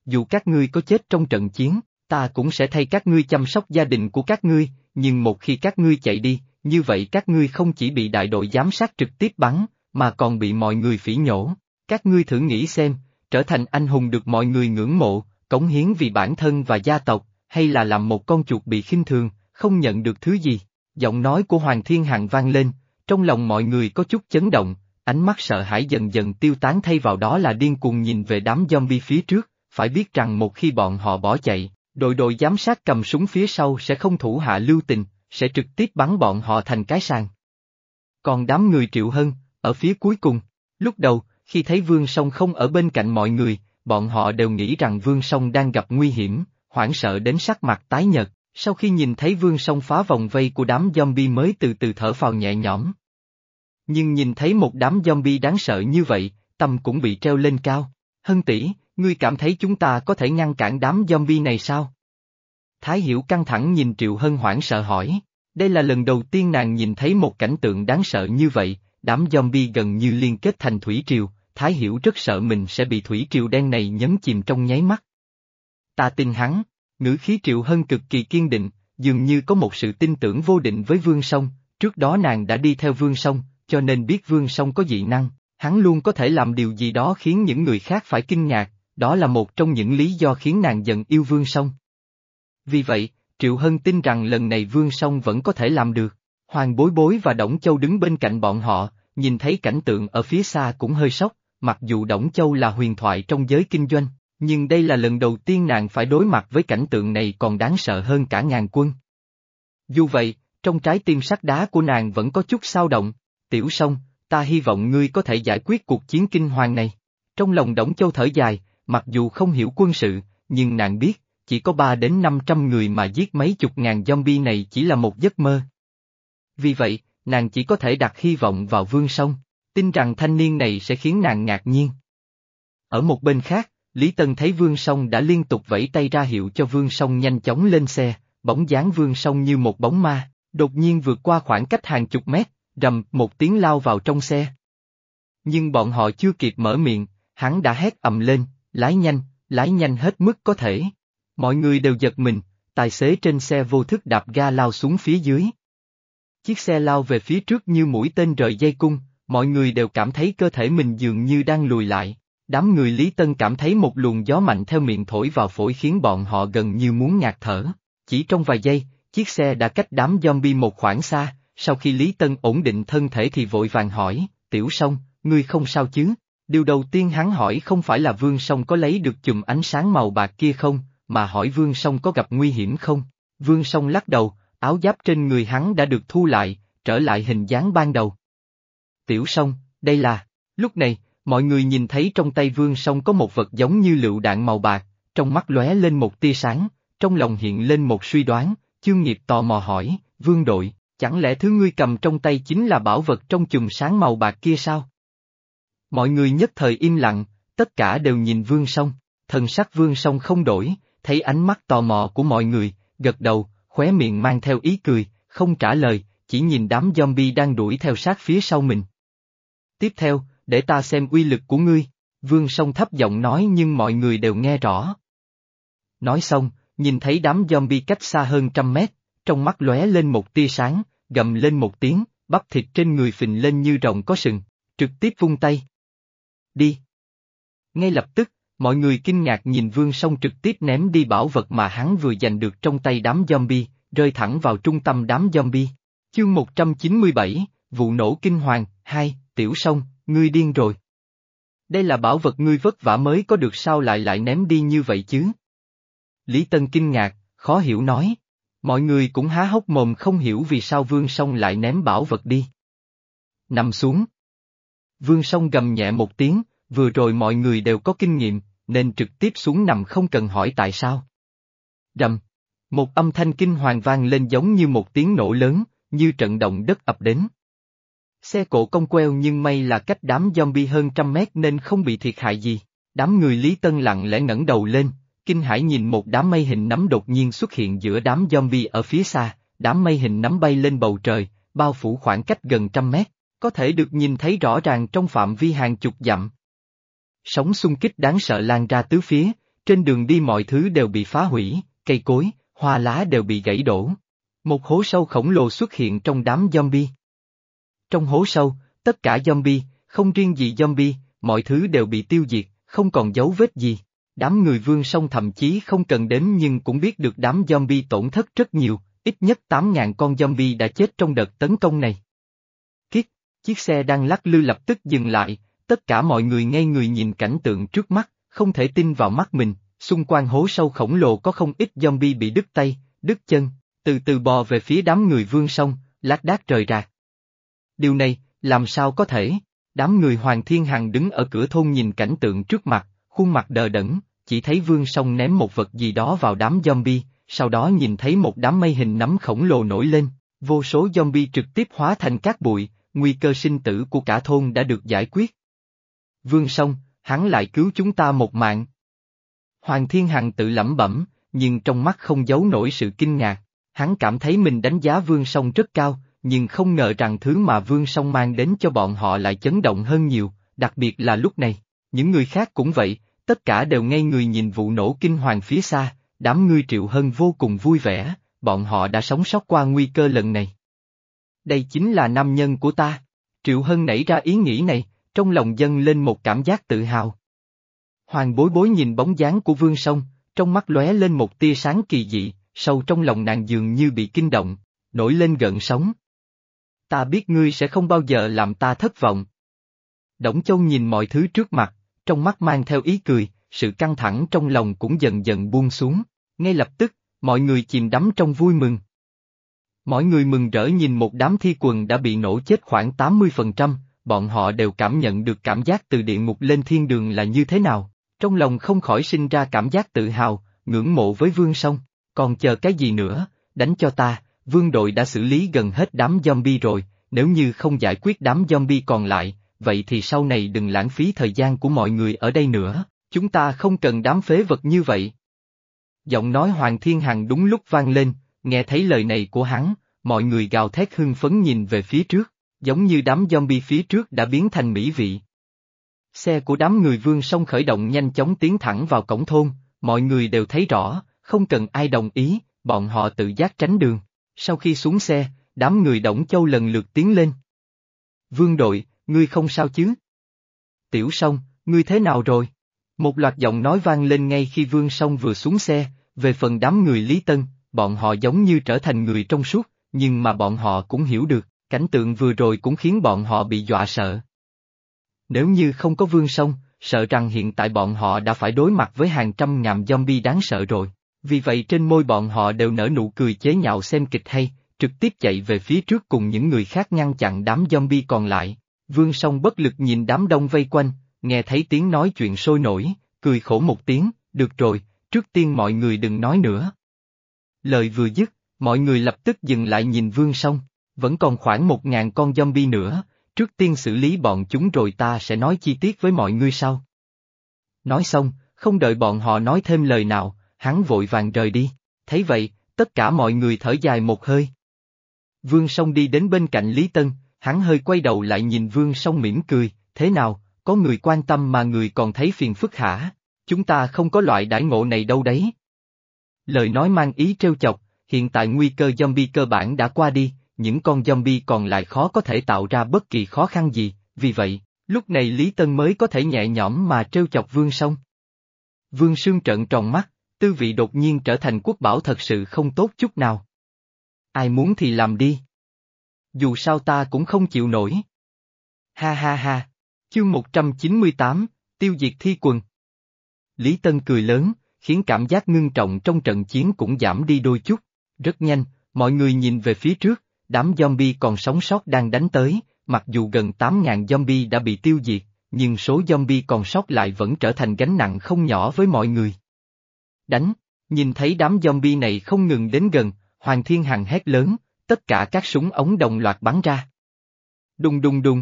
dù các ngươi có chết trong trận chiến, ta cũng sẽ thay các ngươi chăm sóc gia đình của các ngươi, nhưng một khi các ngươi chạy đi, như vậy các ngươi không chỉ bị đại đội giám sát trực tiếp bắn, mà còn bị mọi người phỉ nhổ. Các ngươi thử nghĩ xem, trở thành anh hùng được mọi người ngưỡng mộ, cống hiến vì bản thân và gia tộc, hay là làm một con chuột bị khinh thường, không nhận được thứ gì. Giọng nói của Hoàng Thiên Hằng vang lên, trong lòng mọi người có chút chấn động, ánh mắt sợ hãi dần dần tiêu tán thay vào đó là điên cuồng nhìn về đám zombie phía trước, phải biết rằng một khi bọn họ bỏ chạy, đội đội giám sát cầm súng phía sau sẽ không thủ hạ lưu tình, sẽ trực tiếp bắn bọn họ thành cái sàng. Còn đám người Triệu Hân, ở phía cuối cùng, lúc đầu, khi thấy Vương Song không ở bên cạnh mọi người, bọn họ đều nghĩ rằng Vương Song đang gặp nguy hiểm, hoảng sợ đến sắc mặt tái nhợt, sau khi nhìn thấy Vương Song phá vòng vây của đám zombie mới từ từ thở phào nhẹ nhõm. Nhưng nhìn thấy một đám zombie đáng sợ như vậy, tâm cũng bị treo lên cao. Hân tỷ, ngươi cảm thấy chúng ta có thể ngăn cản đám zombie này sao? Thái Hiểu căng thẳng nhìn Triệu Hân hoảng sợ hỏi. Đây là lần đầu tiên nàng nhìn thấy một cảnh tượng đáng sợ như vậy, đám zombie gần như liên kết thành thủy triều, Thái Hiểu rất sợ mình sẽ bị thủy triều đen này nhấn chìm trong nháy mắt. Ta tin hắn, ngữ khí Triệu Hân cực kỳ kiên định, dường như có một sự tin tưởng vô định với Vương Song, trước đó nàng đã đi theo Vương Song, cho nên biết Vương Song có dị năng, hắn luôn có thể làm điều gì đó khiến những người khác phải kinh ngạc, đó là một trong những lý do khiến nàng dần yêu Vương Song. Vì vậy, Triệu Hân tin rằng lần này Vương Song vẫn có thể làm được. Hoàng Bối Bối và Đổng Châu đứng bên cạnh bọn họ, nhìn thấy cảnh tượng ở phía xa cũng hơi sốc, mặc dù Đổng Châu là huyền thoại trong giới kinh doanh, nhưng đây là lần đầu tiên nàng phải đối mặt với cảnh tượng này còn đáng sợ hơn cả ngàn quân. Dù vậy, trong trái tim sắt đá của nàng vẫn có chút xao động. Tiểu Song, ta hy vọng ngươi có thể giải quyết cuộc chiến kinh hoàng này. Trong lòng Đổng Châu thở dài, mặc dù không hiểu quân sự, nhưng nàng biết, chỉ có ba đến năm trăm người mà giết mấy chục ngàn zombie này chỉ là một giấc mơ. Vì vậy, nàng chỉ có thể đặt hy vọng vào Vương Song, tin rằng thanh niên này sẽ khiến nàng ngạc nhiên. Ở một bên khác, Lý Tân thấy Vương Song đã liên tục vẫy tay ra hiệu cho Vương Song nhanh chóng lên xe, bóng dáng Vương Song như một bóng ma, đột nhiên vượt qua khoảng cách hàng chục mét, rầm một tiếng lao vào trong xe. Nhưng bọn họ chưa kịp mở miệng, hắn đã hét ầm lên, lái nhanh, lái nhanh hết mức có thể. Mọi người đều giật mình, tài xế trên xe vô thức đạp ga lao xuống phía dưới. Chiếc xe lao về phía trước như mũi tên rời dây cung, mọi người đều cảm thấy cơ thể mình dường như đang lùi lại. Đám người Lý Tân cảm thấy một luồng gió mạnh theo miệng thổi vào phổi khiến bọn họ gần như muốn ngạt thở. Chỉ trong vài giây, chiếc xe đã cách đám zombie một khoảng xa, sau khi Lý Tân ổn định thân thể thì vội vàng hỏi, Tiểu Song, ngươi không sao chứ? Điều đầu tiên hắn hỏi không phải là Vương Song có lấy được chùm ánh sáng màu bạc kia không, mà hỏi Vương Song có gặp nguy hiểm không? Vương Song lắc đầu, áo giáp trên người hắn đã được thu lại, trở lại hình dáng ban đầu. Tiểu Song, đây là... Lúc này, mọi người nhìn thấy trong tay Vương Song có một vật giống như lựu đạn màu bạc, trong mắt lóe lên một tia sáng, trong lòng hiện lên một suy đoán, Chương Nghiệp tò mò hỏi, Vương đội, chẳng lẽ thứ ngươi cầm trong tay chính là bảo vật trong chùm sáng màu bạc kia sao? Mọi người nhất thời im lặng, tất cả đều nhìn Vương Song, thần sắc Vương Song không đổi, thấy ánh mắt tò mò của mọi người, gật đầu, khóe miệng mang theo ý cười, không trả lời, chỉ nhìn đám zombie đang đuổi theo sát phía sau mình. Tiếp theo, để ta xem uy lực của ngươi, Vương Song thấp giọng nói nhưng mọi người đều nghe rõ. Nói xong, nhìn thấy đám zombie cách xa hơn trăm mét, trong mắt lóe lên một tia sáng, gầm lên một tiếng, bắp thịt trên người phình lên như rồng có sừng, trực tiếp vung tay. Đi! Ngay lập tức, mọi người kinh ngạc nhìn Vương Song trực tiếp ném đi bảo vật mà hắn vừa giành được trong tay đám zombie, rơi thẳng vào trung tâm đám zombie. Chương một trăm chín mươi bảy, vụ nổ kinh hoàng, hai, Tiểu Song, ngươi điên rồi. Đây là bảo vật ngươi vất vả mới có được sao lại lại ném đi như vậy chứ? Lý Tân kinh ngạc, khó hiểu nói. Mọi người cũng há hốc mồm không hiểu vì sao Vương Song lại ném bảo vật đi. Nằm xuống. Vương Song gầm nhẹ một tiếng, vừa rồi mọi người đều có kinh nghiệm, nên trực tiếp xuống nằm không cần hỏi tại sao. Rầm. Một âm thanh kinh hoàng vang lên giống như một tiếng nổ lớn, như trận động đất ập đến. Xe cộ cong queo nhưng may là cách đám zombie hơn trăm mét nên không bị thiệt hại gì. Đám người Lý Tân lặng lẽ ngẩng đầu lên, kinh hãi nhìn một đám mây hình nấm đột nhiên xuất hiện giữa đám zombie ở phía xa, đám mây hình nấm bay lên bầu trời, bao phủ khoảng cách gần trăm mét, có thể được nhìn thấy rõ ràng trong phạm vi hàng chục dặm. Sóng xung kích đáng sợ lan ra tứ phía, Trên đường đi mọi thứ đều bị phá hủy, cây cối, hoa lá đều bị gãy đổ. Một hố sâu khổng lồ xuất hiện trong đám zombie. Trong hố sâu, tất cả zombie, không riêng gì zombie, mọi thứ đều bị tiêu diệt, không còn dấu vết gì. Đám người Vương Song thậm chí không cần đếm nhưng cũng biết được đám zombie tổn thất rất nhiều, ít nhất tám ngàn con zombie đã chết trong đợt tấn công này. Kiết, chiếc xe đang lắc lư lập tức dừng lại, tất cả mọi người ngây người nhìn cảnh tượng trước mắt, không thể tin vào mắt mình, xung quanh hố sâu khổng lồ có không ít zombie bị đứt tay, đứt chân, từ từ bò về phía đám người Vương Song, lác đác rời rạc. Điều này, làm sao có thể? Đám người Hoàng Thiên Hằng đứng ở cửa thôn nhìn cảnh tượng trước mặt, khuôn mặt đờ đẫn, chỉ thấy Vương Song ném một vật gì đó vào đám zombie, sau đó nhìn thấy một đám mây hình nấm khổng lồ nổi lên, vô số zombie trực tiếp hóa thành cát bụi, nguy cơ sinh tử của cả thôn đã được giải quyết. Vương Song, hắn lại cứu chúng ta một mạng. Hoàng Thiên Hằng tự lẩm bẩm, nhưng trong mắt không giấu nổi sự kinh ngạc, hắn cảm thấy mình đánh giá Vương Song rất cao, nhưng không ngờ rằng thứ mà Vương Song mang đến cho bọn họ lại chấn động hơn nhiều, đặc biệt là lúc này, những người khác cũng vậy, tất cả đều ngây người nhìn vụ nổ kinh hoàng phía xa, đám ngươi Triệu Hân vô cùng vui vẻ, bọn họ đã sống sót qua nguy cơ lần này. Đây chính là nam nhân của ta. Triệu Hân nảy ra ý nghĩ này, trong lòng dâng lên một cảm giác tự hào. Hoàng Bối Bối nhìn bóng dáng của Vương Song, trong mắt lóe lên một tia sáng kỳ dị, sâu trong lòng nàng dường như bị kinh động, nổi lên gợn sóng. Ta biết ngươi sẽ không bao giờ làm ta thất vọng. Đổng Châu nhìn mọi thứ trước mặt, trong mắt mang theo ý cười, sự căng thẳng trong lòng cũng dần dần buông xuống, ngay lập tức, mọi người chìm đắm trong vui mừng. Mọi người mừng rỡ nhìn một đám thi quần đã bị nổ chết khoảng tám mươi phần trăm, bọn họ đều cảm nhận được cảm giác từ địa ngục lên thiên đường là như thế nào, trong lòng không khỏi sinh ra cảm giác tự hào, ngưỡng mộ với Vương Song, còn chờ cái gì nữa, đánh cho ta, Vương đội đã xử lý gần hết đám zombie rồi, nếu như không giải quyết đám zombie còn lại, vậy thì sau này đừng lãng phí thời gian của mọi người ở đây nữa, chúng ta không cần đám phế vật như vậy. Giọng nói Hoàng Thiên Hằng đúng lúc vang lên, nghe thấy lời này của hắn, mọi người gào thét hưng phấn nhìn về phía trước, giống như đám zombie phía trước đã biến thành mỹ vị. Xe của đám người Vương Song khởi động nhanh chóng tiến thẳng vào cổng thôn, mọi người đều thấy rõ, không cần ai đồng ý, bọn họ tự giác tránh đường. Sau khi xuống xe, đám người Đổng Châu lần lượt tiến lên. Vương đội, ngươi không sao chứ? Tiểu Song, ngươi thế nào rồi? Một loạt giọng nói vang lên ngay khi Vương Song vừa xuống xe, về phần đám người Lý Tân, bọn họ giống như trở thành người trong suốt, nhưng mà bọn họ cũng hiểu được, cảnh tượng vừa rồi cũng khiến bọn họ bị dọa sợ. Nếu như không có Vương Song, sợ rằng hiện tại bọn họ đã phải đối mặt với hàng trăm ngàn zombie đáng sợ rồi. Vì vậy trên môi bọn họ đều nở nụ cười chế nhạo xem kịch hay, trực tiếp chạy về phía trước cùng những người khác ngăn chặn đám zombie còn lại. Vương Song bất lực nhìn đám đông vây quanh, nghe thấy tiếng nói chuyện sôi nổi, cười khổ một tiếng, được rồi, trước tiên mọi người đừng nói nữa. Lời vừa dứt, mọi người lập tức dừng lại nhìn Vương Song, vẫn còn khoảng một ngàn con zombie nữa, trước tiên xử lý bọn chúng rồi ta sẽ nói chi tiết với mọi người sau. Nói xong, không đợi bọn họ nói thêm lời nào, hắn vội vàng rời đi, thấy vậy, tất cả mọi người thở dài một hơi. Vương Song đi đến bên cạnh Lý Tân, hắn hơi quay đầu lại nhìn Vương Song mỉm cười, thế nào, có người quan tâm mà người còn thấy phiền phức hả, chúng ta không có loại đãi ngộ này đâu đấy. Lời nói mang ý trêu chọc, hiện tại nguy cơ zombie cơ bản đã qua đi, những con zombie còn lại khó có thể tạo ra bất kỳ khó khăn gì, vì vậy, lúc này Lý Tân mới có thể nhẹ nhõm mà trêu chọc Vương Song. Vương Sương trợn tròn mắt, tư vị đột nhiên trở thành quốc bảo thật sự không tốt chút nào. Ai muốn thì làm đi. Dù sao ta cũng không chịu nổi. Ha ha ha, chương một trăm chín mươi tám, tiêu diệt thi quần. Lý Tân cười lớn, khiến cảm giác ngưng trọng trong trận chiến cũng giảm đi đôi chút. Rất nhanh, mọi người nhìn về phía trước, đám zombie còn sống sót đang đánh tới, mặc dù gần tám ngàn zombie đã bị tiêu diệt, nhưng số zombie còn sót lại vẫn trở thành gánh nặng không nhỏ với mọi người. Đánh, nhìn thấy đám zombie này không ngừng đến gần, Hoàng Thiên Hằng hét lớn, tất cả các súng ống đồng loạt bắn ra. Đùng đùng đùng.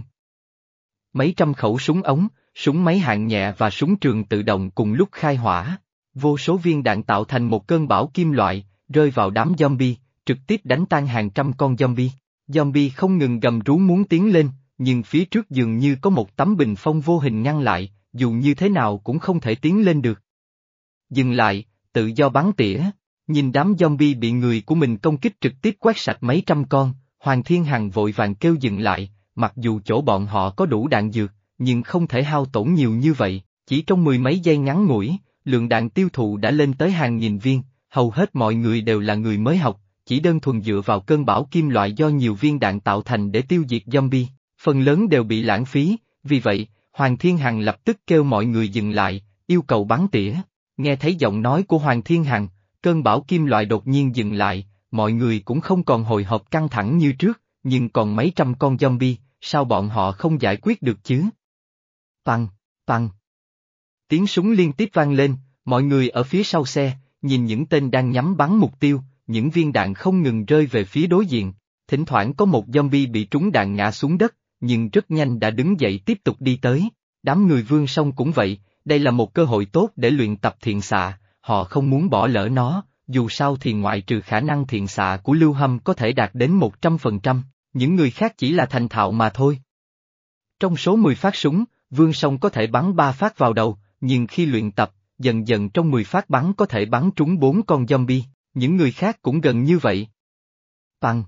Mấy trăm khẩu súng ống, súng máy hạng nhẹ và súng trường tự động cùng lúc khai hỏa. Vô số viên đạn tạo thành một cơn bão kim loại, rơi vào đám zombie, trực tiếp đánh tan hàng trăm con zombie. Zombie không ngừng gầm rú muốn tiến lên, nhưng phía trước dường như có một tấm bình phong vô hình ngăn lại, dù như thế nào cũng không thể tiến lên được. Dừng lại, tự do bắn tỉa. Nhìn đám zombie bị người của mình công kích trực tiếp quét sạch mấy trăm con, Hoàng Thiên Hằng vội vàng kêu dừng lại, mặc dù chỗ bọn họ có đủ đạn dược, nhưng không thể hao tổn nhiều như vậy, chỉ trong mười mấy giây ngắn ngủi, lượng đạn tiêu thụ đã lên tới hàng nghìn viên, hầu hết mọi người đều là người mới học, chỉ đơn thuần dựa vào cơn bão kim loại do nhiều viên đạn tạo thành để tiêu diệt zombie, phần lớn đều bị lãng phí, vì vậy, Hoàng Thiên Hằng lập tức kêu mọi người dừng lại, yêu cầu bắn tỉa. Nghe thấy giọng nói của Hoàng Thiên Hằng, cơn bão kim loại đột nhiên dừng lại, mọi người cũng không còn hồi hộp căng thẳng như trước, nhưng còn mấy trăm con zombie, sao bọn họ không giải quyết được chứ? Păng, păng. Tiếng súng liên tiếp vang lên, mọi người ở phía sau xe, nhìn những tên đang nhắm bắn mục tiêu, những viên đạn không ngừng rơi về phía đối diện, thỉnh thoảng có một zombie bị trúng đạn ngã xuống đất, nhưng rất nhanh đã đứng dậy tiếp tục đi tới, đám người Vương Song cũng vậy, đây là một cơ hội tốt để luyện tập thiện xạ, họ không muốn bỏ lỡ nó, dù sao thì ngoại trừ khả năng thiện xạ của Lưu Hâm có thể đạt đến một trăm phần trăm, những người khác chỉ là thành thạo mà thôi. Trong số mười phát súng, Vương Song có thể bắn ba phát vào đầu, nhưng khi luyện tập, dần dần trong mười phát bắn có thể bắn trúng bốn con zombie, những người khác cũng gần như vậy. Păng.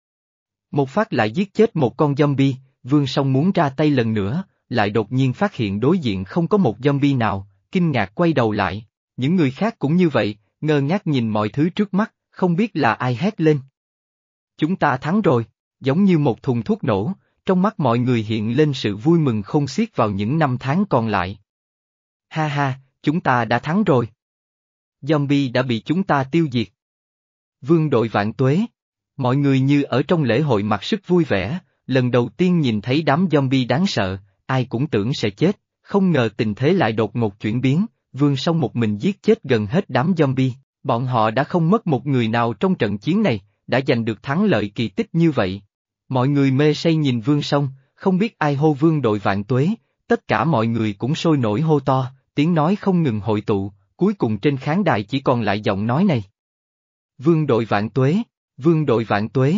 Một phát lại giết chết một con zombie, Vương Song muốn ra tay lần nữa, lại đột nhiên phát hiện đối diện không có một zombie nào, kinh ngạc quay đầu lại, những người khác cũng như vậy, ngơ ngác nhìn mọi thứ trước mắt, không biết là ai hét lên. Chúng ta thắng rồi, giống như một thùng thuốc nổ, trong mắt mọi người hiện lên sự vui mừng không xiết vào những năm tháng còn lại. Ha ha, chúng ta đã thắng rồi. Zombie đã bị chúng ta tiêu diệt. Vương đội vạn tuế. Mọi người như ở trong lễ hội mặc sức vui vẻ, lần đầu tiên nhìn thấy đám zombie đáng sợ, ai cũng tưởng sẽ chết, không ngờ tình thế lại đột ngột chuyển biến, Vương Song một mình giết chết gần hết đám zombie, bọn họ đã không mất một người nào trong trận chiến này, đã giành được thắng lợi kỳ tích như vậy. Mọi người mê say nhìn Vương Song, không biết ai hô Vương đội vạn tuế, tất cả mọi người cũng sôi nổi hô to, tiếng nói không ngừng hội tụ, cuối cùng trên khán đài chỉ còn lại giọng nói này. Vương đội vạn tuế, Vương đội vạn tuế.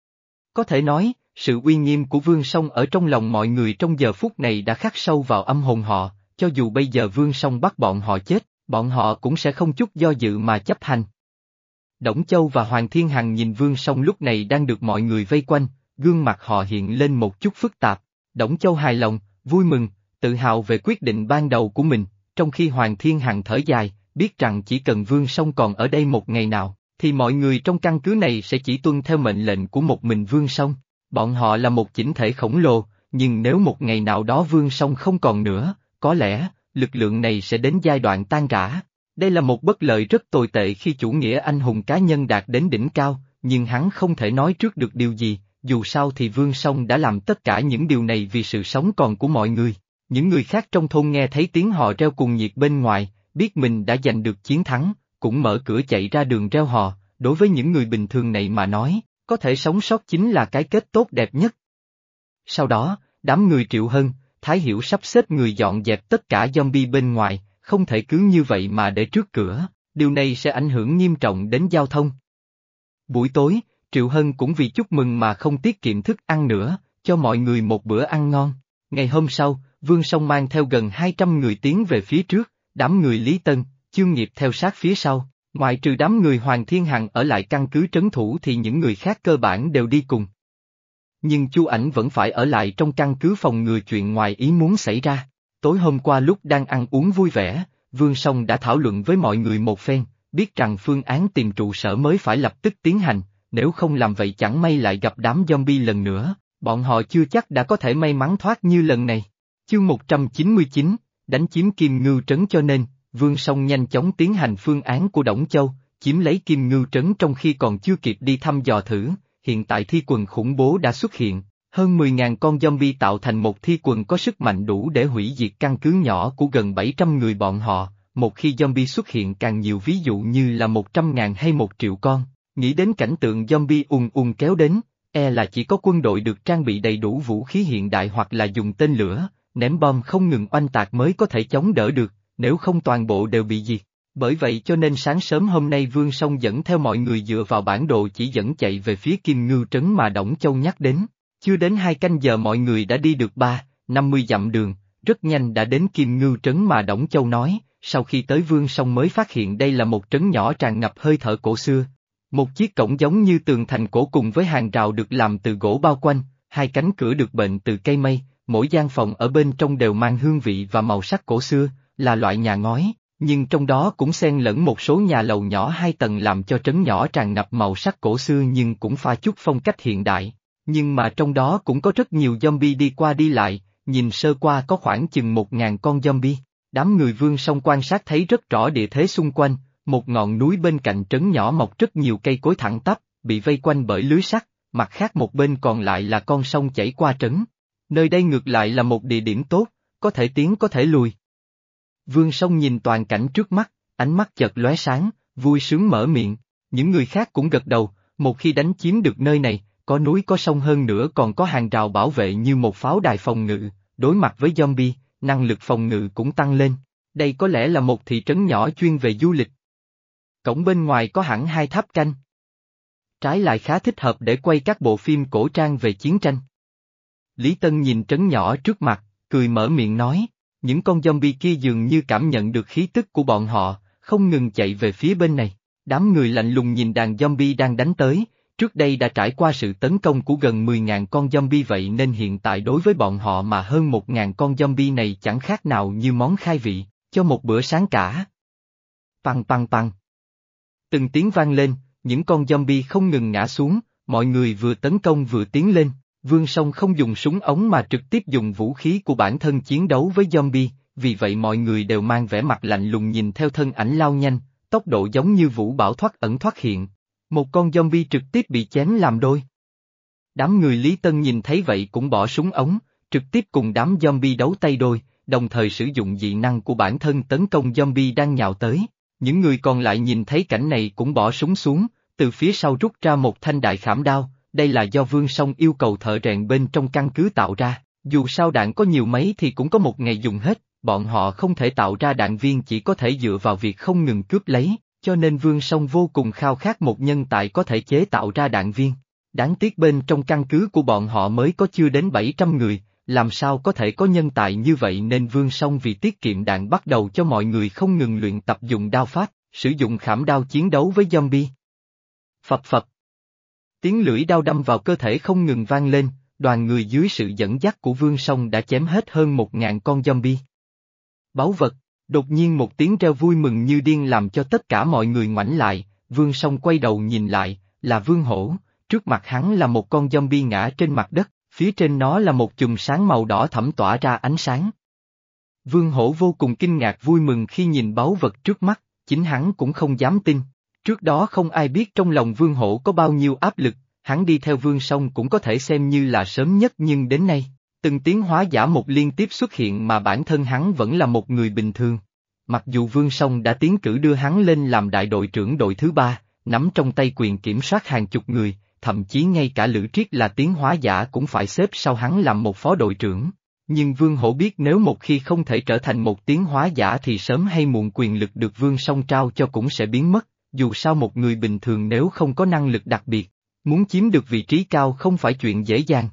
Có thể nói, sự uy nghiêm của Vương Song ở trong lòng mọi người trong giờ phút này đã khắc sâu vào âm hồn họ, cho dù bây giờ Vương Song bắt bọn họ chết, bọn họ cũng sẽ không chút do dự mà chấp hành. Đổng Châu và Hoàng Thiên Hằng nhìn Vương Song lúc này đang được mọi người vây quanh, gương mặt họ hiện lên một chút phức tạp. Đổng Châu hài lòng, vui mừng, tự hào về quyết định ban đầu của mình, trong khi Hoàng Thiên Hằng thở dài, biết rằng chỉ cần Vương Song còn ở đây một ngày nào, thì mọi người trong căn cứ này sẽ chỉ tuân theo mệnh lệnh của một mình Vương Song. Bọn họ là một chỉnh thể khổng lồ, nhưng nếu một ngày nào đó Vương Song không còn nữa, có lẽ, lực lượng này sẽ đến giai đoạn tan rã. Đây là một bất lợi rất tồi tệ khi chủ nghĩa anh hùng cá nhân đạt đến đỉnh cao, nhưng hắn không thể nói trước được điều gì, dù sao thì Vương Song đã làm tất cả những điều này vì sự sống còn của mọi người. Những người khác trong thôn nghe thấy tiếng hò reo cuồng nhiệt bên ngoài, biết mình đã giành được chiến thắng, cũng mở cửa chạy ra đường reo hò, đối với những người bình thường này mà nói, có thể sống sót chính là cái kết tốt đẹp nhất. Sau đó, đám người Triệu Hân, Thái Hiểu sắp xếp người dọn dẹp tất cả zombie bên ngoài, không thể cứ như vậy mà để trước cửa, điều này sẽ ảnh hưởng nghiêm trọng đến giao thông. Buổi tối, Triệu Hân cũng vì chúc mừng mà không tiết kiệm thức ăn nữa, cho mọi người một bữa ăn ngon. Ngày hôm sau, Vương Song mang theo gần hai trăm người tiến về phía trước, đám người Lý Tân, Chương Nghiệp theo sát phía sau, ngoại trừ đám người Hoàng Thiên Hằng ở lại căn cứ trấn thủ thì những người khác cơ bản đều đi cùng. Nhưng Chu Ảnh vẫn phải ở lại trong căn cứ phòng ngừa chuyện ngoài ý muốn xảy ra. Tối hôm qua lúc đang ăn uống vui vẻ, Vương Song đã thảo luận với mọi người một phen, biết rằng phương án tìm trụ sở mới phải lập tức tiến hành, nếu không làm vậy chẳng may lại gặp đám zombie lần nữa, bọn họ chưa chắc đã có thể may mắn thoát như lần này. Chương một trăm chín mươi chín, đánh chiếm Kim Ngưu Trấn cho nên, Vương Song nhanh chóng tiến hành phương án của Đổng Châu, chiếm lấy Kim Ngưu Trấn trong khi còn chưa kịp đi thăm dò thử, hiện tại thi quần khủng bố đã xuất hiện, hơn mười nghìn con zombie tạo thành một thi quần có sức mạnh đủ để hủy diệt căn cứ nhỏ của gần bảy trăm người bọn họ, một khi zombie xuất hiện càng nhiều ví dụ như là một trăm ngàn hay một triệu con, nghĩ đến cảnh tượng zombie ùn ùn kéo đến, e là chỉ có quân đội được trang bị đầy đủ vũ khí hiện đại hoặc là dùng tên lửa, ném bom không ngừng oanh tạc mới có thể chống đỡ được, nếu không toàn bộ đều bị diệt. Bởi vậy cho nên sáng sớm hôm nay Vương Song dẫn theo mọi người dựa vào bản đồ chỉ dẫn chạy về phía Kim Ngưu Trấn mà Đổng Châu nhắc đến. Chưa đến hai canh giờ mọi người đã đi được ba, năm mươi dặm đường, rất nhanh đã đến Kim Ngưu Trấn mà Đổng Châu nói, sau khi tới Vương Song mới phát hiện đây là một trấn nhỏ tràn ngập hơi thở cổ xưa. Một chiếc cổng giống như tường thành cổ cùng với hàng rào được làm từ gỗ bao quanh, hai cánh cửa được bện từ cây mây, mỗi gian phòng ở bên trong đều mang hương vị và màu sắc cổ xưa, là loại nhà ngói, nhưng trong đó cũng xen lẫn một số nhà lầu nhỏ hai tầng làm cho trấn nhỏ tràn ngập màu sắc cổ xưa nhưng cũng pha chút phong cách hiện đại. Nhưng mà trong đó cũng có rất nhiều zombie đi qua đi lại, nhìn sơ qua có khoảng chừng một ngàn con zombie. Đám người Vương Song quan sát thấy rất rõ địa thế xung quanh, một ngọn núi bên cạnh trấn nhỏ mọc rất nhiều cây cối thẳng tắp, bị vây quanh bởi lưới sắt, mặt khác một bên còn lại là con sông chảy qua trấn. Nơi đây ngược lại là một địa điểm tốt, có thể tiến có thể lùi. Vương Song nhìn toàn cảnh trước mắt, ánh mắt chợt lóe sáng, vui sướng mở miệng, những người khác cũng gật đầu, một khi đánh chiếm được nơi này, có núi có sông hơn nữa còn có hàng rào bảo vệ như một pháo đài phòng ngự, đối mặt với zombie, năng lực phòng ngự cũng tăng lên. Đây có lẽ là một thị trấn nhỏ chuyên về du lịch. Cổng bên ngoài có hẳn hai tháp canh. Trái lại khá thích hợp để quay các bộ phim cổ trang về chiến tranh. Lý Tân nhìn trấn nhỏ trước mặt, cười mở miệng nói, những con zombie kia dường như cảm nhận được khí tức của bọn họ, không ngừng chạy về phía bên này. Đám người lạnh lùng nhìn đàn zombie đang đánh tới, trước đây đã trải qua sự tấn công của gần mười ngàn con zombie vậy nên hiện tại đối với bọn họ mà hơn một ngàn con zombie này chẳng khác nào như món khai vị, cho một bữa sáng cả. Păng păng păng. Từng tiếng vang lên, những con zombie không ngừng ngã xuống, mọi người vừa tấn công vừa tiến lên. Vương Song không dùng súng ống mà trực tiếp dùng vũ khí của bản thân chiến đấu với zombie, vì vậy mọi người đều mang vẻ mặt lạnh lùng nhìn theo thân ảnh lao nhanh, tốc độ giống như vũ bão thoát ẩn thoát hiện. Một con zombie trực tiếp bị chém làm đôi. Đám người Lý Tân nhìn thấy vậy cũng bỏ súng ống, trực tiếp cùng đám zombie đấu tay đôi, đồng thời sử dụng dị năng của bản thân tấn công zombie đang nhào tới. Những người còn lại nhìn thấy cảnh này cũng bỏ súng xuống, từ phía sau rút ra một thanh đại khảm đao. Đây là do Vương Song yêu cầu thợ rèn bên trong căn cứ tạo ra, dù sao đạn có nhiều mấy thì cũng có một ngày dùng hết, bọn họ không thể tạo ra đạn viên chỉ có thể dựa vào việc không ngừng cướp lấy, cho nên Vương Song vô cùng khao khát một nhân tài có thể chế tạo ra đạn viên. Đáng tiếc bên trong căn cứ của bọn họ mới có chưa đến bảy trăm người, làm sao có thể có nhân tài như vậy nên Vương Song vì tiết kiệm đạn bắt đầu cho mọi người không ngừng luyện tập dùng đao pháp, sử dụng khảm đao chiến đấu với zombie. Phập phập. Tiếng lưỡi đao đâm vào cơ thể không ngừng vang lên, đoàn người dưới sự dẫn dắt của Vương Song đã chém hết hơn một ngàn con zombie. Báu vật, đột nhiên một tiếng reo vui mừng như điên làm cho tất cả mọi người ngoảnh lại, Vương Song quay đầu nhìn lại, là Vương Hổ, trước mặt hắn là một con zombie ngã trên mặt đất, phía trên nó là một chùm sáng màu đỏ thẫm tỏa ra ánh sáng. Vương Hổ vô cùng kinh ngạc vui mừng khi nhìn báu vật trước mắt, chính hắn cũng không dám tin. Trước đó không ai biết trong lòng Vương Hổ có bao nhiêu áp lực, hắn đi theo Vương Song cũng có thể xem như là sớm nhất nhưng đến nay, từng tiến hóa giả một liên tiếp xuất hiện mà bản thân hắn vẫn là một người bình thường. Mặc dù Vương Song đã tiến cử đưa hắn lên làm đại đội trưởng đội thứ ba, nắm trong tay quyền kiểm soát hàng chục người, thậm chí ngay cả Lữ Triết là tiến hóa giả cũng phải xếp sau hắn làm một phó đội trưởng. Nhưng Vương Hổ biết nếu một khi không thể trở thành một tiến hóa giả thì sớm hay muộn quyền lực được Vương Song trao cho cũng sẽ biến mất. Dù sao một người bình thường nếu không có năng lực đặc biệt, muốn chiếm được vị trí cao không phải chuyện dễ dàng.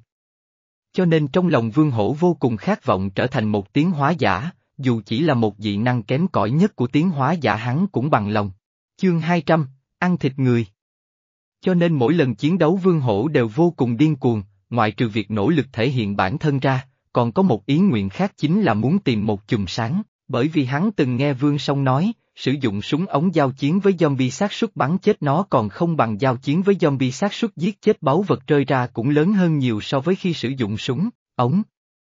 Cho nên trong lòng Vương Hổ vô cùng khát vọng trở thành một tiến hóa giả, dù chỉ là một dị năng kém cỏi nhất của tiến hóa giả hắn cũng bằng lòng. Chương hai trăm, ăn thịt người. Cho nên mỗi lần chiến đấu Vương Hổ đều vô cùng điên cuồng, ngoại trừ việc nỗ lực thể hiện bản thân ra, còn có một ý nguyện khác chính là muốn tìm một chùm sáng, bởi vì hắn từng nghe Vương Song nói, sử dụng súng ống giao chiến với zombie xác suất bắn chết nó còn không bằng giao chiến với zombie xác suất giết chết báu vật rơi ra cũng lớn hơn nhiều so với khi sử dụng súng ống.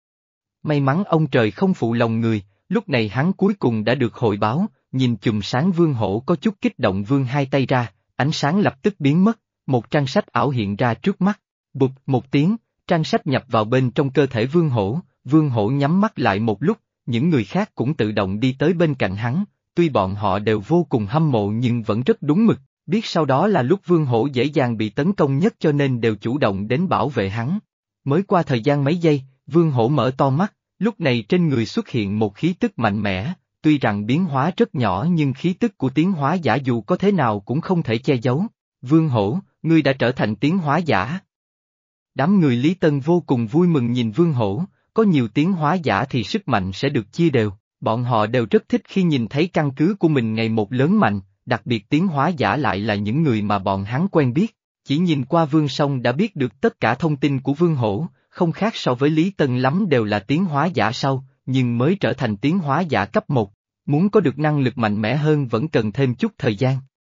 May mắn ông trời không phụ lòng người, lúc này hắn cuối cùng đã được hội báo, nhìn chùm sáng Vương Hổ có chút kích động vươn hai tay ra, ánh sáng lập tức biến mất, một trang sách ảo hiện ra trước mắt, bụp một tiếng, trang sách nhập vào bên trong cơ thể Vương Hổ, Vương Hổ nhắm mắt lại một lúc, những người khác cũng tự động đi tới bên cạnh hắn. Tuy bọn họ đều vô cùng hâm mộ nhưng vẫn rất đúng mực, biết sau đó là lúc Vương Hổ dễ dàng bị tấn công nhất cho nên đều chủ động đến bảo vệ hắn. Mới qua thời gian mấy giây, Vương Hổ mở to mắt, lúc này trên người xuất hiện một khí tức mạnh mẽ, tuy rằng biến hóa rất nhỏ nhưng khí tức của tiến hóa giả dù có thế nào cũng không thể che giấu. Vương Hổ, ngươi đã trở thành tiến hóa giả. Đám người Lý Tân vô cùng vui mừng nhìn Vương Hổ, có nhiều tiến hóa giả thì sức mạnh sẽ được chia đều. Bọn họ đều rất thích khi nhìn thấy căn cứ của mình ngày một lớn mạnh, đặc biệt tiến hóa giả lại là những người mà bọn hắn quen biết. Chỉ nhìn qua Vương Song đã biết được tất cả thông tin của Vương Hổ, không khác so với Lý Tân lắm đều là tiến hóa giả sau, nhưng mới trở thành tiến hóa giả cấp một. Muốn có được năng lực mạnh mẽ hơn vẫn cần thêm chút thời gian.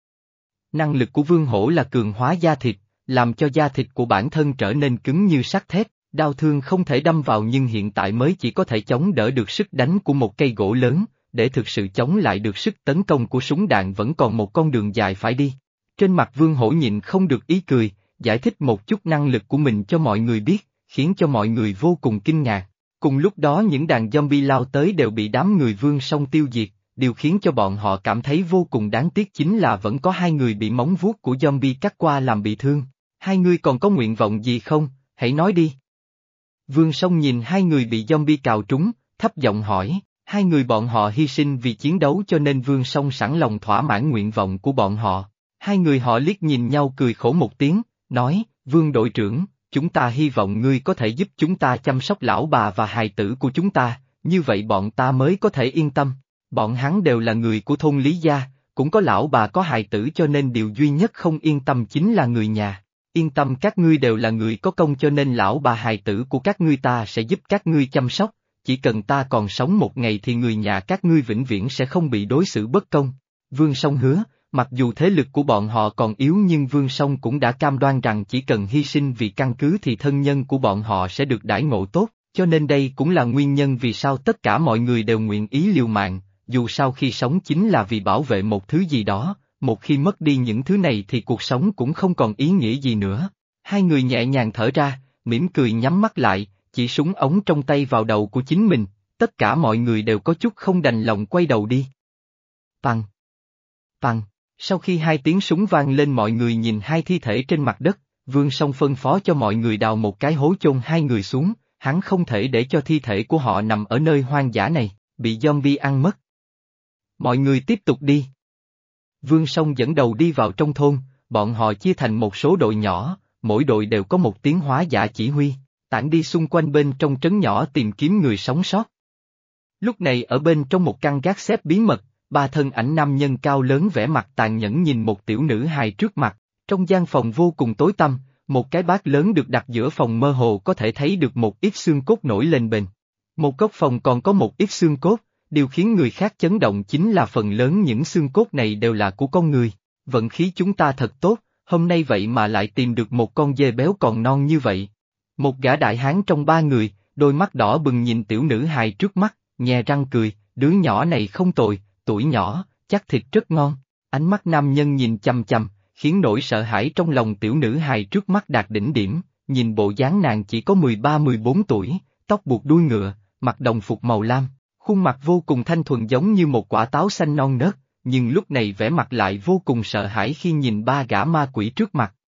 Năng lực của Vương Hổ là cường hóa da thịt, làm cho da thịt của bản thân trở nên cứng như sắt thép, đao thương không thể đâm vào nhưng hiện tại mới chỉ có thể chống đỡ được sức đánh của một cây gỗ lớn, để thực sự chống lại được sức tấn công của súng đạn vẫn còn một con đường dài phải đi. Trên mặt Vương Hổ nhịn không được ý cười, giải thích một chút năng lực của mình cho mọi người biết, khiến cho mọi người vô cùng kinh ngạc. Cùng lúc đó những đàn zombie lao tới đều bị đám người Vương Song tiêu diệt, điều khiến cho bọn họ cảm thấy vô cùng đáng tiếc chính là vẫn có hai người bị móng vuốt của zombie cắt qua làm bị thương. Hai người còn có nguyện vọng gì không, hãy nói đi. Vương Song nhìn hai người bị zombie cào trúng, thấp giọng hỏi, hai người bọn họ hy sinh vì chiến đấu cho nên Vương Song sẵn lòng thỏa mãn nguyện vọng của bọn họ. Hai người họ liếc nhìn nhau cười khổ một tiếng, nói, Vương đội trưởng, chúng ta hy vọng ngươi có thể giúp chúng ta chăm sóc lão bà và hài tử của chúng ta, như vậy bọn ta mới có thể yên tâm. Bọn hắn đều là người của thôn Lý Gia, cũng có lão bà có hài tử cho nên điều duy nhất không yên tâm chính là người nhà. Yên tâm các ngươi đều là người có công cho nên lão bà hài tử của các ngươi ta sẽ giúp các ngươi chăm sóc, chỉ cần ta còn sống một ngày thì người nhà các ngươi vĩnh viễn sẽ không bị đối xử bất công. Vương Song hứa, mặc dù thế lực của bọn họ còn yếu nhưng Vương Song cũng đã cam đoan rằng chỉ cần hy sinh vì căn cứ thì thân nhân của bọn họ sẽ được đãi ngộ tốt, cho nên đây cũng là nguyên nhân vì sao tất cả mọi người đều nguyện ý liều mạng, dù sao khi sống chính là vì bảo vệ một thứ gì đó. Một khi mất đi những thứ này thì cuộc sống cũng không còn ý nghĩa gì nữa. Hai người nhẹ nhàng thở ra, mỉm cười nhắm mắt lại, chỉ súng ống trong tay vào đầu của chính mình, tất cả mọi người đều có chút không đành lòng quay đầu đi. Păng! Păng! Sau khi hai tiếng súng vang lên mọi người nhìn hai thi thể trên mặt đất, Vương Song phân phó cho mọi người đào một cái hố chôn hai người xuống, hắn không thể để cho thi thể của họ nằm ở nơi hoang dã này, bị zombie ăn mất. Mọi người tiếp tục đi. Vương Song dẫn đầu đi vào trong thôn, bọn họ chia thành một số đội nhỏ, mỗi đội đều có một tiến hóa giả chỉ huy, tản đi xung quanh bên trong trấn nhỏ tìm kiếm người sống sót. Lúc này ở bên trong một căn gác xếp bí mật, ba thân ảnh nam nhân cao lớn vẻ mặt tàn nhẫn nhìn một tiểu nữ hài trước mặt, trong gian phòng vô cùng tối tăm, một cái bát lớn được đặt giữa phòng mơ hồ có thể thấy được một ít xương cốt nổi lên bên. Một góc phòng còn có một ít xương cốt. Điều khiến người khác chấn động chính là phần lớn những xương cốt này đều là của con người. Vận khí chúng ta thật tốt, hôm nay vậy mà lại tìm được một con dê béo còn non như vậy. Một gã đại hán trong ba người, đôi mắt đỏ bừng nhìn tiểu nữ hài trước mắt, nhè răng cười, đứa nhỏ này không tồi, tuổi nhỏ, chắc thịt rất ngon. Ánh mắt nam nhân nhìn chằm chằm, khiến nỗi sợ hãi trong lòng tiểu nữ hài trước mắt đạt đỉnh điểm, nhìn bộ dáng nàng chỉ có mười ba mười bốn tuổi, tóc buộc đuôi ngựa, mặc đồng phục màu lam. Khuôn mặt vô cùng thanh thuần giống như một quả táo xanh non nớt, nhưng lúc này vẻ mặt lại vô cùng sợ hãi khi nhìn ba gã ma quỷ trước mặt.